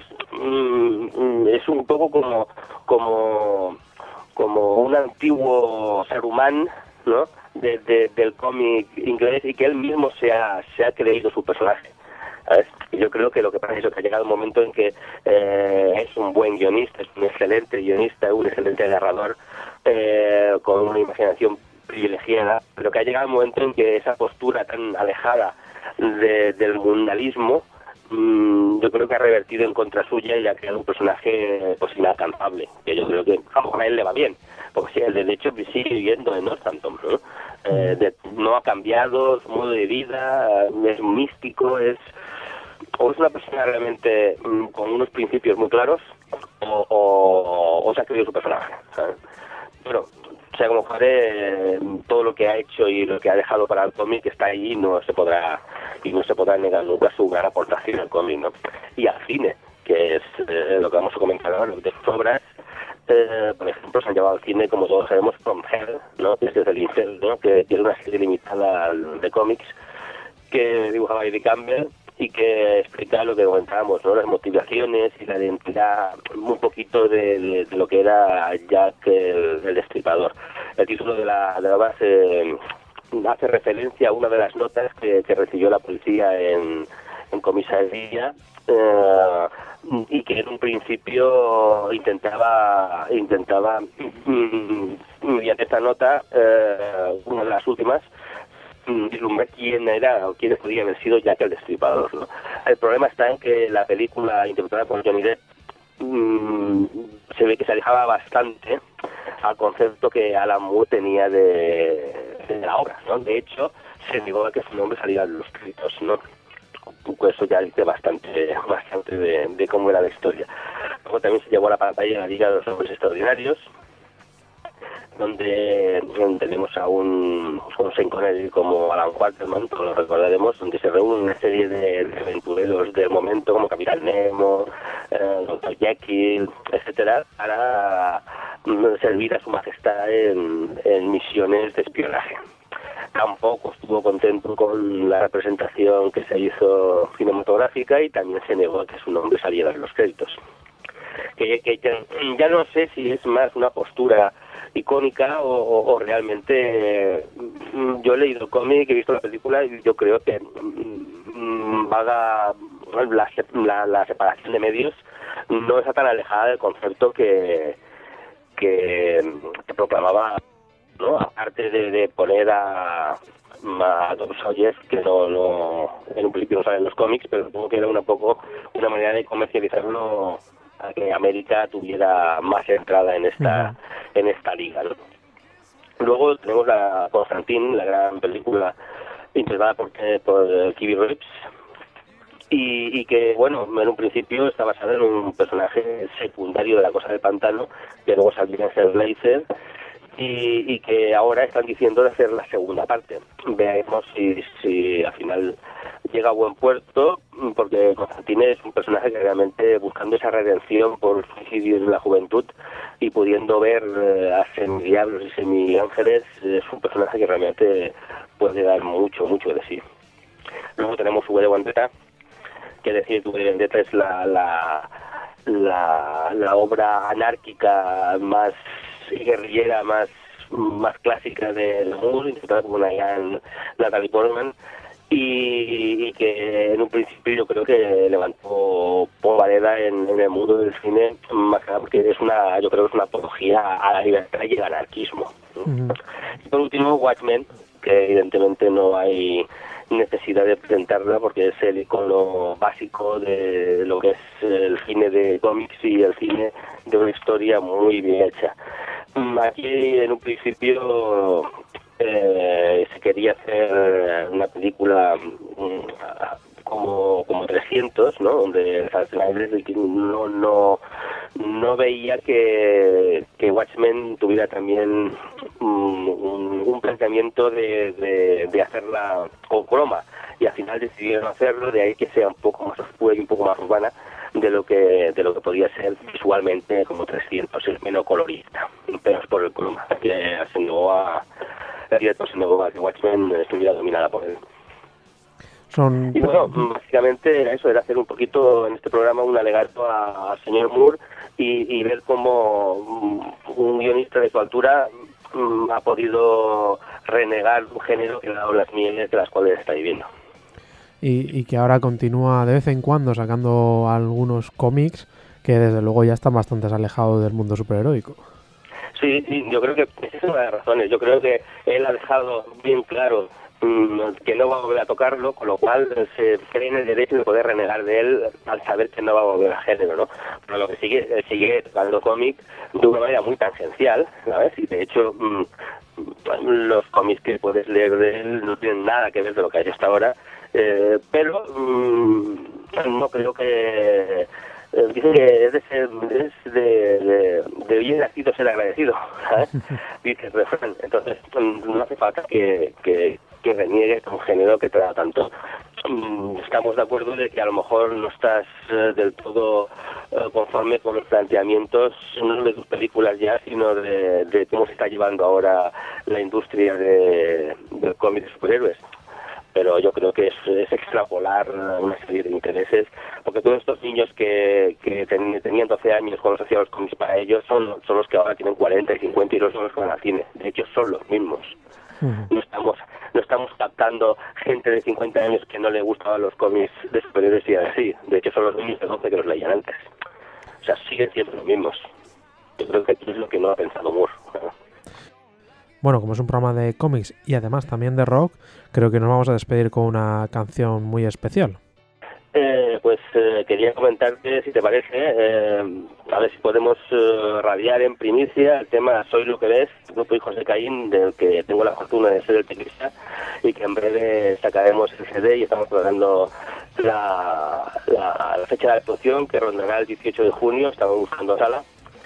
mm, es un poco como como como un antiguo ser humano, ¿no?, de, de, del cómic inglés, y que él mismo se ha, se ha creído su personaje. ¿Sabes? Yo creo que lo que pasa es que ha llegado un momento en que eh, es un buen guionista, es un excelente guionista, un excelente narrador, eh, con una imaginación privilegiada, pero que ha llegado un momento en que esa postura tan alejada de, del mundialismo, yo creo que ha revertido en contra suya y ha creado un personaje pues inalcanzable, que yo creo que vamos, a él le va bien, porque si él de hecho sigue viviendo en Northampton, ¿no? Eh, de, no ha cambiado su modo de vida, es místico, es o es una persona realmente mm, con unos principios muy claros, o, o, o se ha creado su personaje, ¿sabes? Pero sea como fuere, todo lo que ha hecho y lo que ha dejado para el cómic está ahí, y no se podrá y no se podrá negar nunca su gran aportación al cómic, ¿no? Y al cine, que es eh, lo que vamos a comentar ahora, de sus obras, eh, por ejemplo, se han llevado al cine, como todos sabemos, From Hell, ¿no?, que es desde el Incel, ¿no?, que tiene una serie limitada de cómics que dibujaba Eddie Campbell y que explica lo que comentábamos, ¿no?, las motivaciones y la identidad, un poquito de, de, de lo que era Jack el, el Destripador. El título de la, de la base hace referencia a una de las notas que, que recibió la policía en, en comisaría, eh, y que en un principio intentaba intentaba mediante esta nota, eh, una de las últimas, vislumbrar quién era o quién podía haber sido Jack el Destripador, ¿no? El problema está en que la película interpretada por Johnny Depp mmm, se ve que se alejaba bastante al concepto que Alan Moore tenía de, de la obra, ¿no? De hecho, se negó a que su nombre saliera en los créditos, ¿no? Un poco eso ya dice bastante bastante de, de cómo era la historia. Luego también se llevó a la pantalla la Liga de los Hombres Extraordinarios, donde tenemos a un, un Sean Connery como Alan Quatermain, como lo recordaremos, donde se reúnen una serie de, de aventureros del momento, como Capitán Nemo, eh, doctor Jekyll, etcétera, para servir a su majestad en, en misiones de espionaje. Tampoco estuvo contento con la representación que se hizo cinematográfica y también se negó a que su nombre saliera en los créditos. Que, que ya, ya no sé si es más una postura icónica o, o, o realmente eh, yo he leído el cómic, he visto la película y yo creo que mm, vaga la, la, la separación de medios no está tan alejada del concepto que que, que proclamaba, ¿no? Aparte de, de poner a a Tom Sawyer, que no, no en un principio no sale en los cómics, pero supongo que era un poco una manera de comercializarlo a que América tuviera más entrada en esta uh-huh. en esta liga, ¿no? Luego tenemos la Constantine, la gran película interpretada por, por Keanu Reeves, y, y que, bueno, en un principio está basada en un personaje secundario de La Cosa del Pantano, que luego saldría en Hellblazer, y, y que ahora están diciendo de hacer la segunda parte. Veamos si, si al final llega a buen puerto, porque Constantine es un personaje que realmente, buscando esa redención por suicidio en la juventud y pudiendo ver eh, a semidiablos y semiángeles, es un personaje que realmente puede dar mucho, mucho de sí. Luego tenemos V de Vendetta, que decir, V de Vendetta es la, la, la, la obra anárquica más guerrillera, más más clásica de Moore, interpretada por una gran Natalie Portman, y, y que en un principio yo creo que levantó polvareda en, en el mundo del cine, más que nada porque es una, yo creo que es una apología a la libertad y al anarquismo, ¿no? Uh-huh. Y por último, Watchmen, que evidentemente no hay necesidad de presentarla porque es el icono básico de lo que es el cine de cómics y el cine de una historia muy bien hecha. Aquí en un principio eh, se quería hacer una película um, como como trescientos, ¿no? Donde no no no veía que que Watchmen tuviera también um, un, un planteamiento de, de, de hacerla con croma, y al final decidieron hacerlo, de ahí que sea un poco más oscura y un poco más urbana de lo que de lo que podía ser visualmente como trescientos, es menos colorista, pero es por el croma que se negó a el director se negó a que Watchmen estuviera dominada por él. Son... Y bueno, básicamente era eso, era hacer un poquito en este programa un alegato al señor Moore y, y ver cómo un guionista de su altura um, ha podido renegar un género que ha dado las mieles de las cuales está viviendo. Y, y que ahora continúa de vez en cuando sacando algunos cómics que desde luego ya están bastante alejados del mundo superheroico. Sí, sí, yo creo que esa es una de las razones. Yo creo que él ha dejado bien claro que no va a volver a tocarlo, con lo cual se cree en el derecho de poder renegar de él al saber que no va a volver a género, ¿no? Pero lo que sigue, sigue tocando cómic de una manera muy tangencial, ¿sabes? Y de hecho mmm, los cómics que puedes leer de él no tienen nada que ver de lo que ha hecho hasta ahora, eh, pero mmm, no creo que... Eh, dice que es de ser, es de, de, de bien nacido ser agradecido, ¿sabes? Dice el refrán. Entonces no hace falta que, que, que reniegues un género que te da tanto. Estamos de acuerdo de que a lo mejor no estás eh, del todo eh, conforme con los planteamientos no de tus películas ya, sino de, de cómo se está llevando ahora la industria de, del cómic de superhéroes. Pero yo creo que es, es extrapolar una serie de intereses, porque todos estos niños que, que ten, tenían doce años cuando se hacían los cómics para ellos son, son los que ahora tienen cuarenta y cincuenta y los son los que van al cine. De hecho, son los mismos. Uh-huh. No estamos no estamos captando gente de cincuenta años que no le gustaban los cómics de superhéroes y así. De hecho, son los niños de doce que los leían antes. O sea, siguen siendo los mismos. Yo creo que aquí es lo que no ha pensado Moore, ¿no? Bueno, como es un programa de cómics y además también de rock, creo que nos vamos a despedir con una canción muy especial. Eh, pues eh, quería comentarte, si te parece, eh, a ver si podemos eh, radiar en primicia el tema Soy lo que ves, grupo Hijos de Caín, del que tengo la fortuna de ser el teclista, y que en breve sacaremos el C D y estamos preparando la, la, la fecha de actuación, que rondará el dieciocho de junio, estamos buscando sala.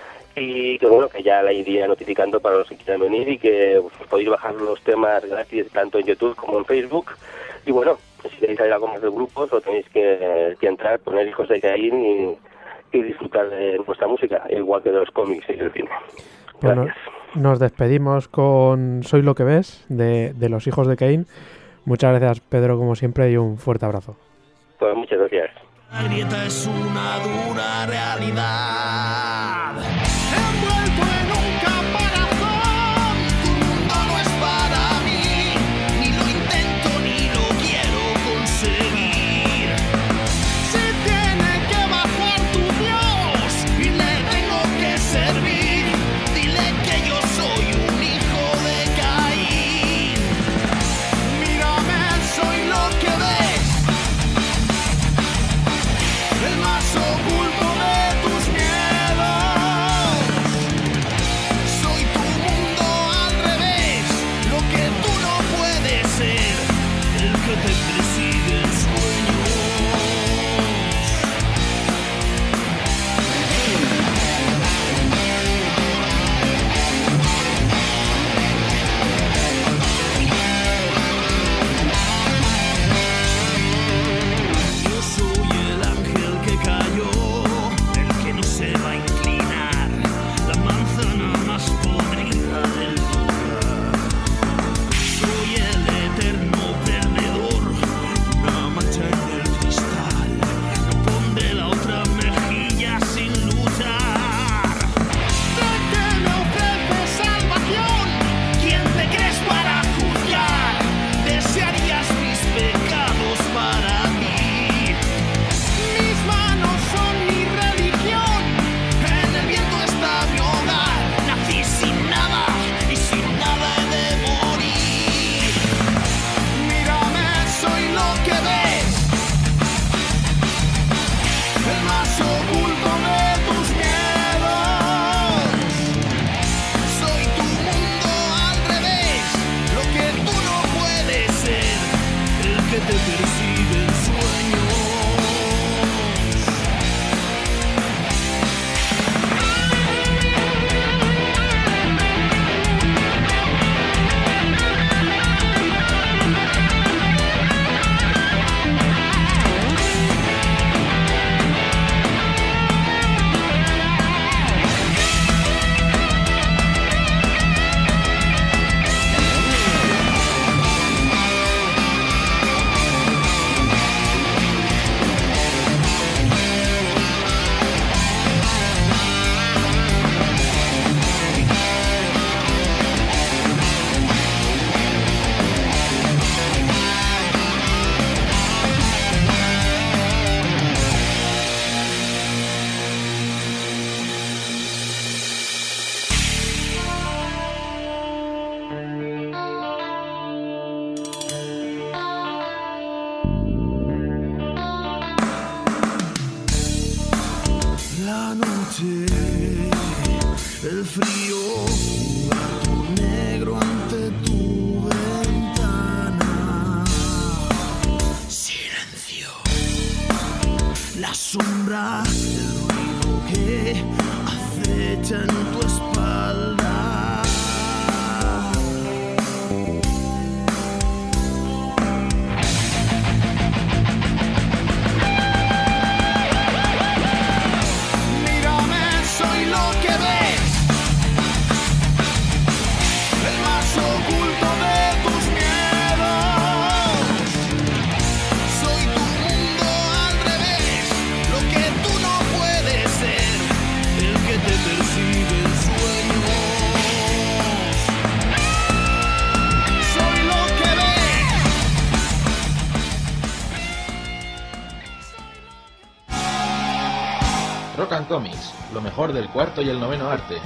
Y que bueno, que ya la iría notificando para los que quieran venir, y que pues, podéis bajar los temas gratis tanto en YouTube como en Facebook. Y bueno, si queréis saber algo más del grupo, solo tenéis que, que entrar, poner Hijos de Caín y, y disfrutar de nuestra música, igual que de los cómics y del cine. Pues nos, nos despedimos con Soy lo que ves, de, de los hijos de Cain. Muchas gracias, Pedro, como siempre, y un fuerte abrazo. Pues muchas gracias. La grieta es una dura realidad. Envuelto en un caparazón, tu mundo no es para mí. Ni lo intento ni lo quiero conseguir. Si tiene que bajar tu Dios y le tengo que servir, dile que yo soy un hijo de Caín. Mírame, soy lo que ves. El más oculto de tus miedos. Soy tu mundo al revés, lo que tú no puedes ser, el que te preside en sueños. Yo soy el ángel que cayó, el que no se va a inclinar, la manzana más podrida del lugar. Soy el eterno perdedor, una mancha en el cristal, no pondré la otra mejilla sin luchar. ¿De qué me ofreces salvación? ¿Quién te crees para juzgar? Desearías mis pecados para ti. Mis manos son mi religión, en el viento está mi hogar. Nací sin nada y sin nada he de morir. Mírame, soy lo que ves, el más oculto de tus miedos. Soy tu mundo al revés, lo que tú no puedes ser, el que te persigue en sueños. La noche, el frío, un gato negro ante tu ventana. Silencio, la sombra, el ruido que acecha en tu espalda. Mírame, soy lo que ves, el más oculto de tus miedos. Soy tu mundo al revés, lo que tú no puedes ser, el que te persigue en sueños. Soy lo que ves. Rock and Comics, lo mejor del cuarto y el noveno arte.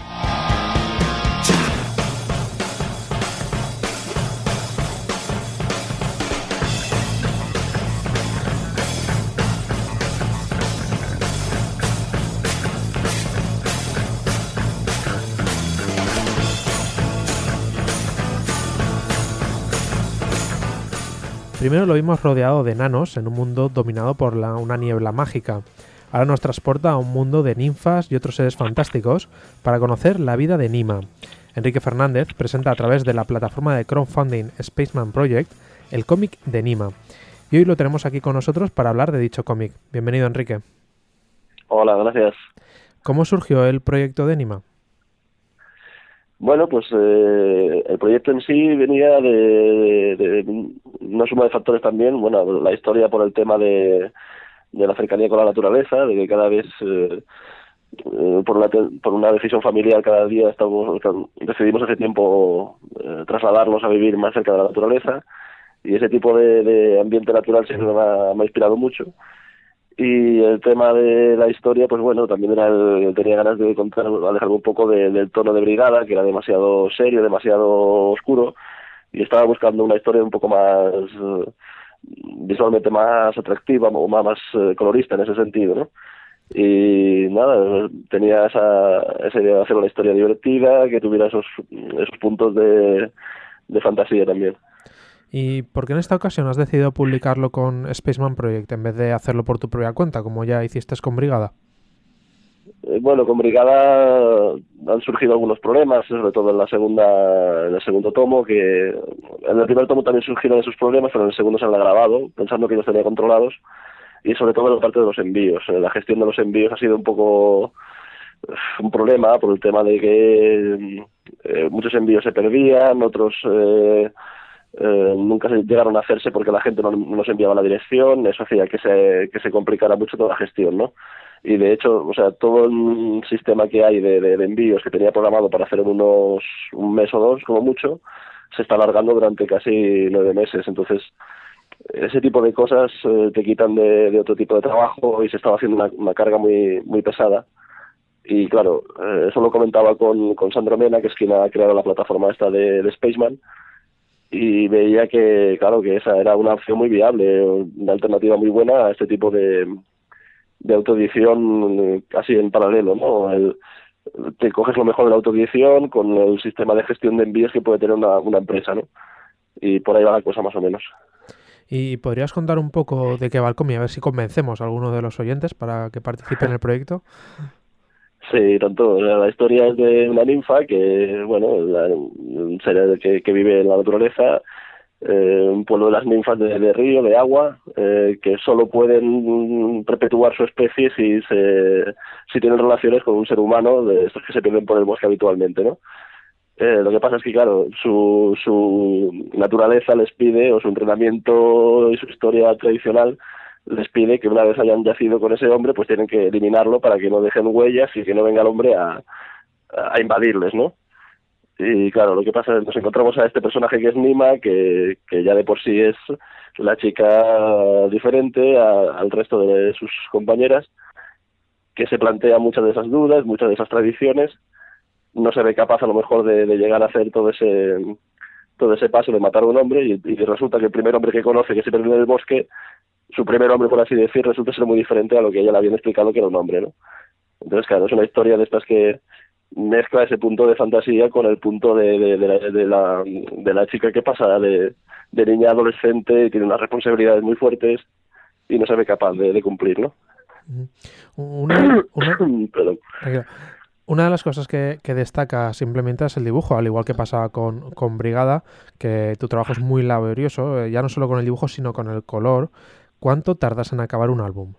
Primero lo vimos rodeado de enanos en un mundo dominado por la, una niebla mágica. Ahora nos transporta a un mundo de ninfas y otros seres fantásticos para conocer la vida de Nima. Enrique Fernández presenta a través de la plataforma de crowdfunding Spaceman Project el cómic de Nima. Y hoy lo tenemos aquí con nosotros para hablar de dicho cómic. Bienvenido, Enrique. Hola, gracias. ¿Cómo surgió el proyecto de Nima? Bueno, pues eh, el proyecto en sí venía de, de, de una suma de factores también. Bueno, la historia por el tema de, de la cercanía con la naturaleza, de que cada vez... Eh, Eh, por, una, por una decisión familiar cada día estamos decidimos hace tiempo eh, trasladarnos a vivir más cerca de la naturaleza, y ese tipo de, de ambiente natural siempre me ha, me ha inspirado mucho. Y el tema de la historia, pues bueno, también era el, tenía ganas de contar, alejarme un poco de, del tono de Brigada, que era demasiado serio, demasiado oscuro, y estaba buscando una historia un poco más eh, visualmente más atractiva o más, más eh, colorista en ese sentido, ¿no? Y nada, tenía esa, esa idea de hacer una historia divertida, que tuviera esos, esos puntos de, de fantasía también. ¿Y por qué en esta ocasión has decidido publicarlo con Spaceman Project en vez de hacerlo por tu propia cuenta, como ya hiciste con Brigada? Eh, bueno, con Brigada han surgido algunos problemas, sobre todo en la segunda, en el segundo tomo, que en el primer tomo también surgieron esos problemas, pero en el segundo se han agravado, pensando que los tenía controlados. Y sobre todo en la parte de los envíos. La gestión de los envíos ha sido un poco un problema por el tema de que eh, muchos envíos se perdían, otros eh, eh, nunca se llegaron a hacerse porque la gente no nos enviaba la dirección. Eso hacía que se que se complicara mucho toda la gestión, ¿no? Y de hecho, o sea, todo el sistema que hay de, de, de envíos que tenía programado para hacer en unos un mes o dos, como mucho, se está alargando durante casi nueve meses. Entonces, ese tipo de cosas eh, te quitan de, de otro tipo de trabajo, y se estaba haciendo una, una carga muy muy pesada. Y claro, eh, eso lo comentaba con, con Sandro Mena, que es quien ha creado la plataforma esta de, de Spaceman, y veía que, claro, que esa era una opción muy viable, una alternativa muy buena a este tipo de, de autoedición casi en paralelo, ¿no? El, te coges lo mejor de la autoedición con el sistema de gestión de envíos que puede tener una, una empresa, ¿no? Y por ahí va la cosa más o menos. ¿Y podrías contar un poco de qué va el cómic? A ver si convencemos a alguno de los oyentes para que participe en el proyecto. Sí, tanto. La historia es de una ninfa que, bueno, la, un ser que, que vive en la naturaleza, eh, un pueblo de las ninfas de, de río, de agua, eh, que solo pueden perpetuar su especie si se si tienen relaciones con un ser humano, de estos que se pierden por el bosque habitualmente, ¿no? Eh, lo que pasa es que, claro, su, su naturaleza les pide, o su entrenamiento y su historia tradicional les pide que una vez hayan yacido con ese hombre, pues tienen que eliminarlo para que no dejen huellas y que no venga el hombre a, a invadirles, ¿no? Y claro, lo que pasa es que nos encontramos a este personaje que es Nima, que, que ya de por sí es la chica diferente a, al resto de sus compañeras, que se plantea muchas de esas dudas, muchas de esas tradiciones. No se ve capaz a lo mejor de, de llegar a hacer todo ese todo ese paso de matar a un hombre, y, y resulta que el primer hombre que conoce, que se perdió en el bosque, su primer hombre, por así decir, resulta ser muy diferente a lo que ella le habían explicado que era un hombre, ¿no? Entonces, claro, es una historia de estas que mezcla ese punto de fantasía con el punto de, de, de, la, de, la, de la chica que pasa de, de niña a adolescente y tiene unas responsabilidades muy fuertes y no se ve capaz de, de cumplir, ¿no? Una, una... Perdón. Una de las cosas que, que destaca simplemente es el dibujo, al igual que pasa con, con Brigada, que tu trabajo es muy laborioso, ya no solo con el dibujo, sino con el color. ¿Cuánto tardas en acabar un álbum?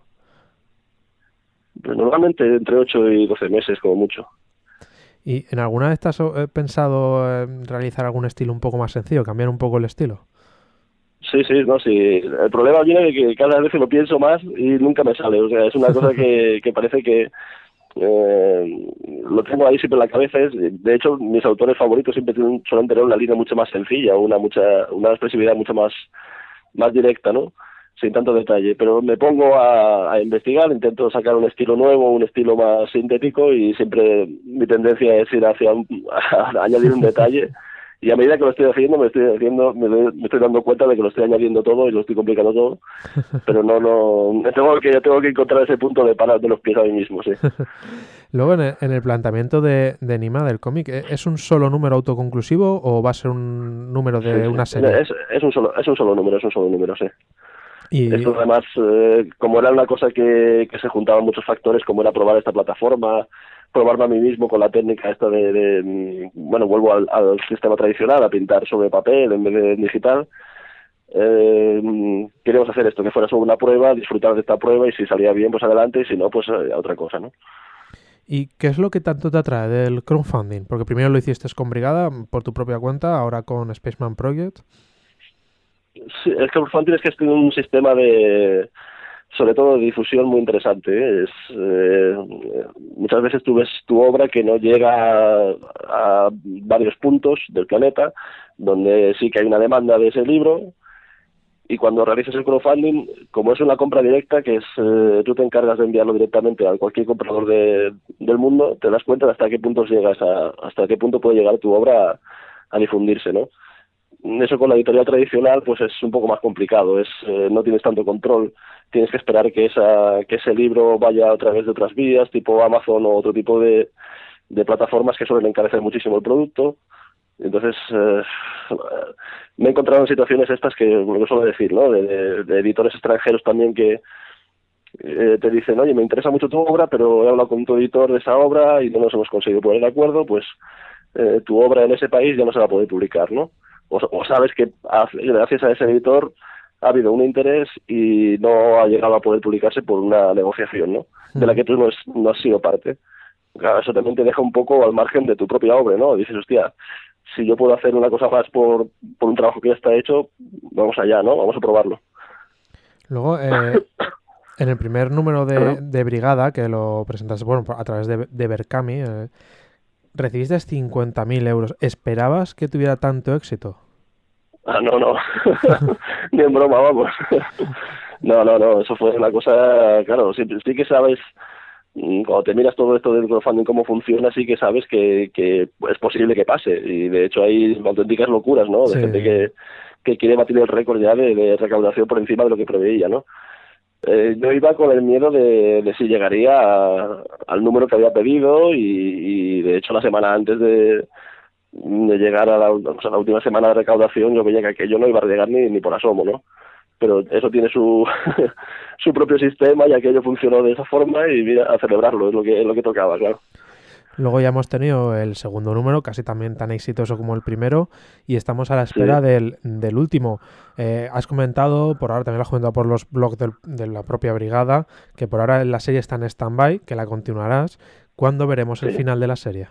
Pues normalmente entre ocho y doce meses, como mucho. ¿Y en alguna vez has eh, pensado en realizar algún estilo un poco más sencillo, cambiar un poco el estilo? Sí, sí, no, sí. El problema viene de que cada vez lo pienso más y nunca me sale. O sea, es una cosa que, que parece que eh, lo tengo ahí siempre en la cabeza. Es, de hecho, mis autores favoritos siempre tienen, suelen tener una línea mucho más sencilla, una mucha una expresividad mucho más, más directa, ¿no? Sin tanto detalle. Pero me pongo a, a investigar, intento sacar un estilo nuevo, un estilo más sintético, y siempre mi tendencia es ir hacia un, a añadir un detalle. Y a medida que lo estoy haciendo, me estoy haciendo, me, me estoy dando cuenta de que lo estoy añadiendo todo y lo estoy complicando todo. Pero no, no, tengo que, tengo que encontrar ese punto de parar de los pies a mí mismo, sí. Luego, en el, en el planteamiento de, de Nima, del cómic, ¿es un solo número autoconclusivo o va a ser un número de sí, una sí. serie? Es, es un solo, es un solo número, es un solo número, sí. Y... Esto además, eh, como era una cosa que, que se juntaban muchos factores, como era probar esta plataforma, probarme a mí mismo con la técnica esta de, de bueno, vuelvo al, al sistema tradicional, a pintar sobre papel en vez de digital. Eh, queríamos hacer esto, que fuera solo una prueba, disfrutar de esta prueba, y si salía bien, pues adelante, y si no, pues a otra cosa, ¿no? ¿Y qué es lo que tanto te atrae del crowdfunding? Porque primero lo hiciste con Brigada, por tu propia cuenta, ahora con Spaceman Project. Sí, el crowdfunding es que es un sistema de, sobre todo de difusión muy interesante, ¿eh? Es, eh, muchas veces tú ves tu obra que no llega a, a varios puntos del planeta, donde sí que hay una demanda de ese libro, y cuando realizas el crowdfunding, como es una compra directa, que es eh, tú te encargas de enviarlo directamente a cualquier comprador de, del mundo, te das cuenta de hasta qué punto llegas a, hasta qué punto puede llegar tu obra a, a difundirse, ¿no? Eso con la editorial tradicional pues es un poco más complicado, es eh, no tienes tanto control, tienes que esperar que esa que ese libro vaya a través de otras vías, tipo Amazon o otro tipo de, de plataformas que suelen encarecer muchísimo el producto. Entonces eh, me he encontrado en situaciones estas que, lo suelo decir, ¿no? De, de, de editores extranjeros también que eh, te dicen, oye, me interesa mucho tu obra, pero he hablado con tu editor de esa obra y no nos hemos conseguido poner de acuerdo, pues eh, tu obra en ese país ya no se va a poder publicar, ¿no? O, o sabes que gracias a ese editor ha habido un interés y no ha llegado a poder publicarse por una negociación, ¿no? De la que tú no, es, no has sido parte. Claro, eso también te deja un poco al margen de tu propia obra, ¿no? Dices, hostia, si yo puedo hacer una cosa más por, por un trabajo que ya está hecho, vamos allá, ¿no? Vamos a probarlo. Luego, eh, en el primer número de, de Brigada, que lo presentaste, bueno, a través de, de Berkami, eh, recibiste cincuenta mil euros. ¿Esperabas que tuviera tanto éxito? Ah, no, no. Ni en broma, vamos. No, no, no. Eso fue una cosa, claro, sí, sí que sabes, cuando te miras todo esto del crowdfunding, cómo funciona, sí que sabes que, que es posible que pase. Y de hecho hay auténticas locuras, ¿no? De sí. gente que, que quiere batir el récord ya de, de recaudación por encima de lo que preveía, ¿no? Eh, yo iba con el miedo de, de si llegaría a, al número que había pedido y, y de hecho la semana antes de, de llegar a la, o sea, la última semana de recaudación yo veía que aquello no iba a llegar ni, ni por asomo, ¿no? Pero eso tiene su su propio sistema y aquello funcionó de esa forma y mira, a celebrarlo, es lo que, es lo que tocaba, claro. Luego ya hemos tenido el segundo número, casi también tan exitoso como el primero, y estamos a la espera sí. del, del último. Eh, has comentado, por ahora también lo has comentado por los blogs del, de la propia Brigada, que por ahora la serie está en stand-by, que la continuarás. ¿Cuándo veremos sí. el final de la serie?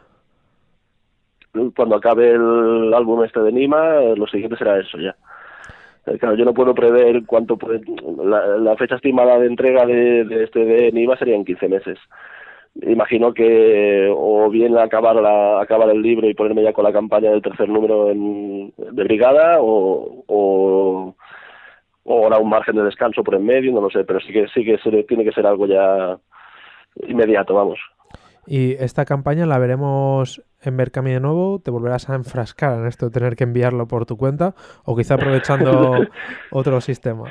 Cuando acabe el álbum este de Nima, lo siguiente será eso ya. Claro, yo no puedo prever cuánto puede... La, la fecha estimada de entrega de, de este de Nima sería en quince meses. Imagino que o bien acabar la, acabar el libro y ponerme ya con la campaña del tercer número en, de Brigada o, o, o ahora un margen de descanso por en medio, no lo sé, pero sí que sí que se, tiene que ser algo ya inmediato, vamos. ¿Y esta campaña la veremos en Berkami de nuevo? ¿Te volverás a enfrascar en esto de tener que enviarlo por tu cuenta o quizá aprovechando otro sistema?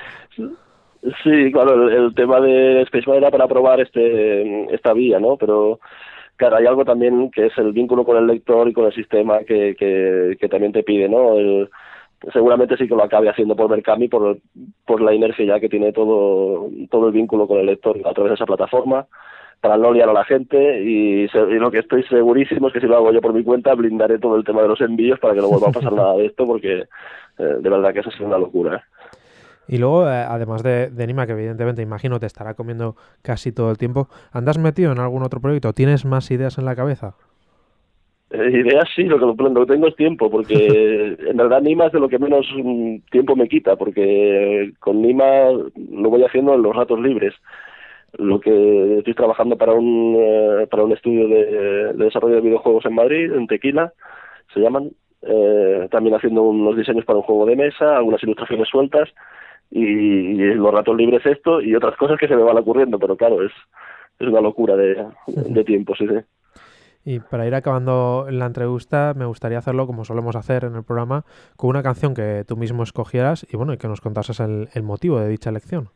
Sí, claro, el, el tema de Spaceman era para probar este esta vía, ¿no? Pero, claro, hay algo también que es el vínculo con el lector y con el sistema que, que, que también te pide, ¿no? El, seguramente sí que lo acabe haciendo por Berkami por, por la inercia ya que tiene todo, todo el vínculo con el lector a través de esa plataforma, para no liar a la gente y, se, y lo que estoy segurísimo es que si lo hago yo por mi cuenta blindaré todo el tema de los envíos para que no vuelva a pasar nada de esto porque eh, de verdad que eso es una locura, ¿eh? Y luego, eh, además de, de Nima, que evidentemente imagino te estará comiendo casi todo el tiempo, ¿andas metido en algún otro proyecto? ¿Tienes más ideas en la cabeza? Eh, ideas sí, lo que, lo que tengo es tiempo, porque en verdad Nima es de lo que menos tiempo me quita, porque con Nima lo voy haciendo en los ratos libres. Lo que estoy trabajando para un eh, para un estudio de, de desarrollo de videojuegos en Madrid, en Tequila, se llaman, eh, también haciendo unos diseños para un juego de mesa, algunas ilustraciones sueltas, y, y los ratos libres esto y otras cosas que se me van ocurriendo, pero claro, es, es una locura de, de tiempo, sí, sí. Y para ir acabando la entrevista, me gustaría hacerlo como solemos hacer en el programa, con una canción que tú mismo escogieras y bueno, y que nos contases el, el motivo de dicha elección.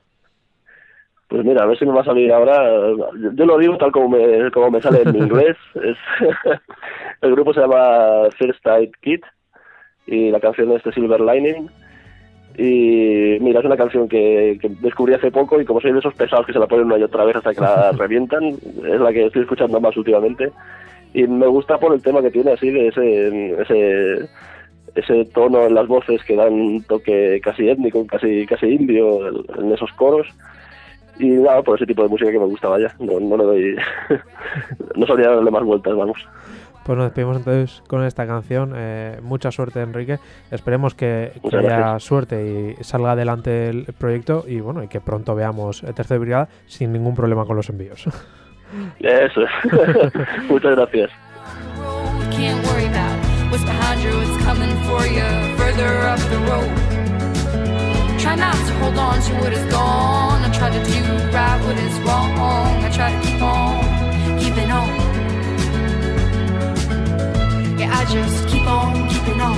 Pues mira, a ver si me va a salir ahora. Yo, yo lo digo tal como me, como me sale en inglés. Es, el grupo se llama First Aid Kit y la canción es The Silver Lining. Y mira, es una canción que, que descubrí hace poco y como soy de esos pesados que se la ponen una y otra vez hasta que la revientan, es la que estoy escuchando más últimamente. Y me gusta por el tema que tiene así de ese ese ese tono en las voces que dan un toque casi étnico, casi casi indio en esos coros. y nada, por ese tipo de música que me gustaba ya. No, no le doy... no sabría darle más vueltas, vamos. Pues nos despedimos entonces con esta canción. Eh, mucha suerte, Enrique. Esperemos que, que haya gracias. suerte y salga adelante el proyecto y bueno, y que pronto veamos el Tercera Brigada sin ningún problema con los envíos. Eso es. Muchas gracias. Can't worry about what's behind you, what's coming for you further up the road. Try not to hold on to what is gone. I try to do right what is wrong. I try to keep on keeping on. Yeah, I just keep on keeping on.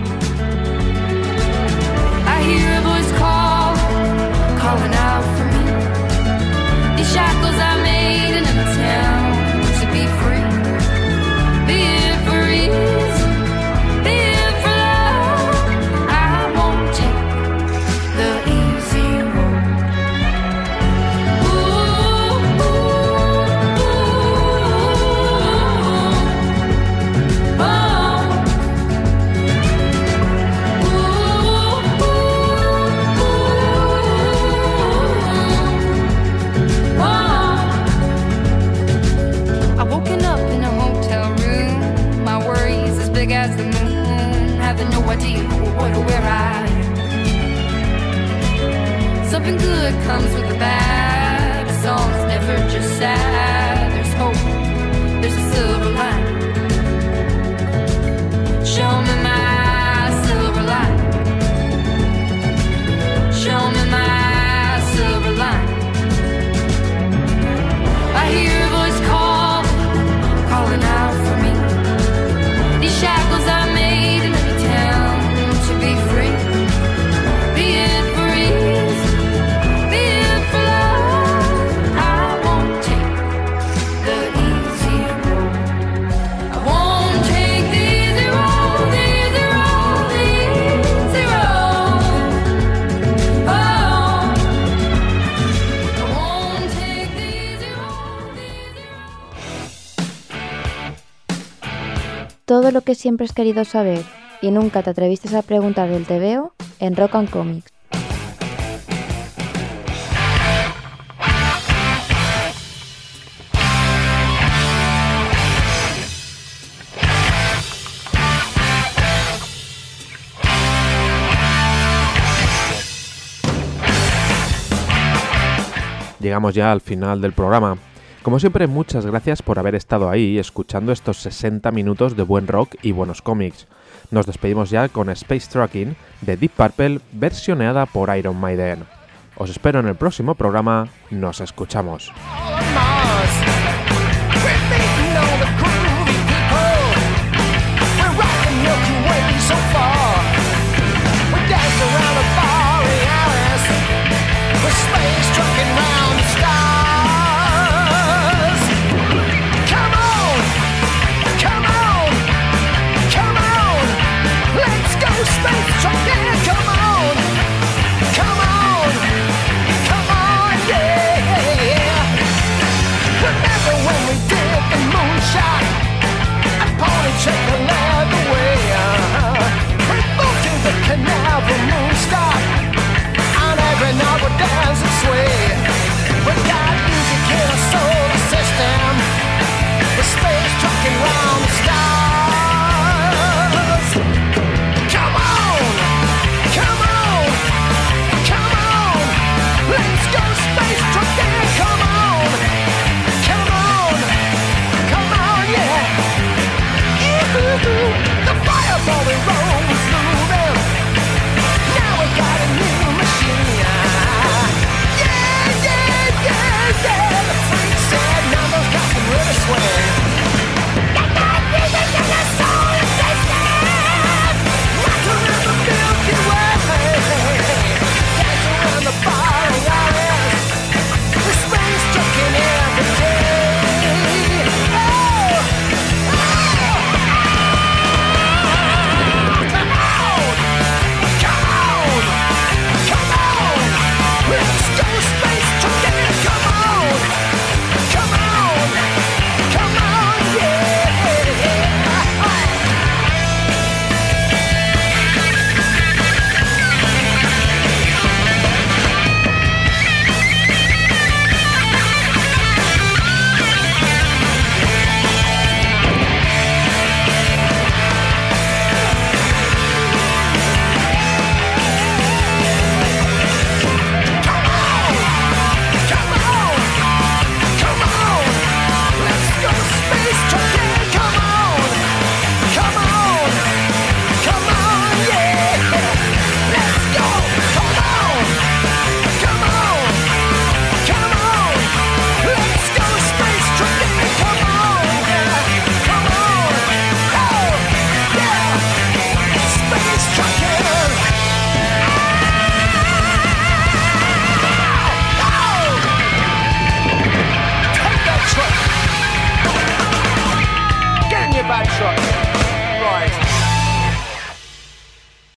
I hear a voice call, calling out for me. These shackles I made in a town to be free. Be it for ease, be it for love. I won't take the easy road. Ooh, ooh, ooh, oh. Ooh, ooh, oh. I woken up in a hotel room. My worries as big as the moon. Having no idea what or where I am. Something good comes with the bad. A song's never just sad. There's hope, there's a silver lining. Show me my silver lining. Show me my silver lining. I hear a voice call, calling out for me. These shackles I made in a town to be free. Be it for ease, be it for love. I won't take the easy road. I won't take the easy road, the easy road, the easy road. Oh, I won't take the easy road, the easy road. Todo lo que siempre has querido saber y nunca te atreviste a preguntar del T V O en Rock and Comics. Llegamos ya al final del programa. Como siempre, muchas gracias por haber estado ahí escuchando estos sesenta minutos de buen rock y buenos cómics. Nos despedimos ya con Space Trucking de Deep Purple versioneada por Iron Maiden. Os espero en el próximo programa. Nos escuchamos.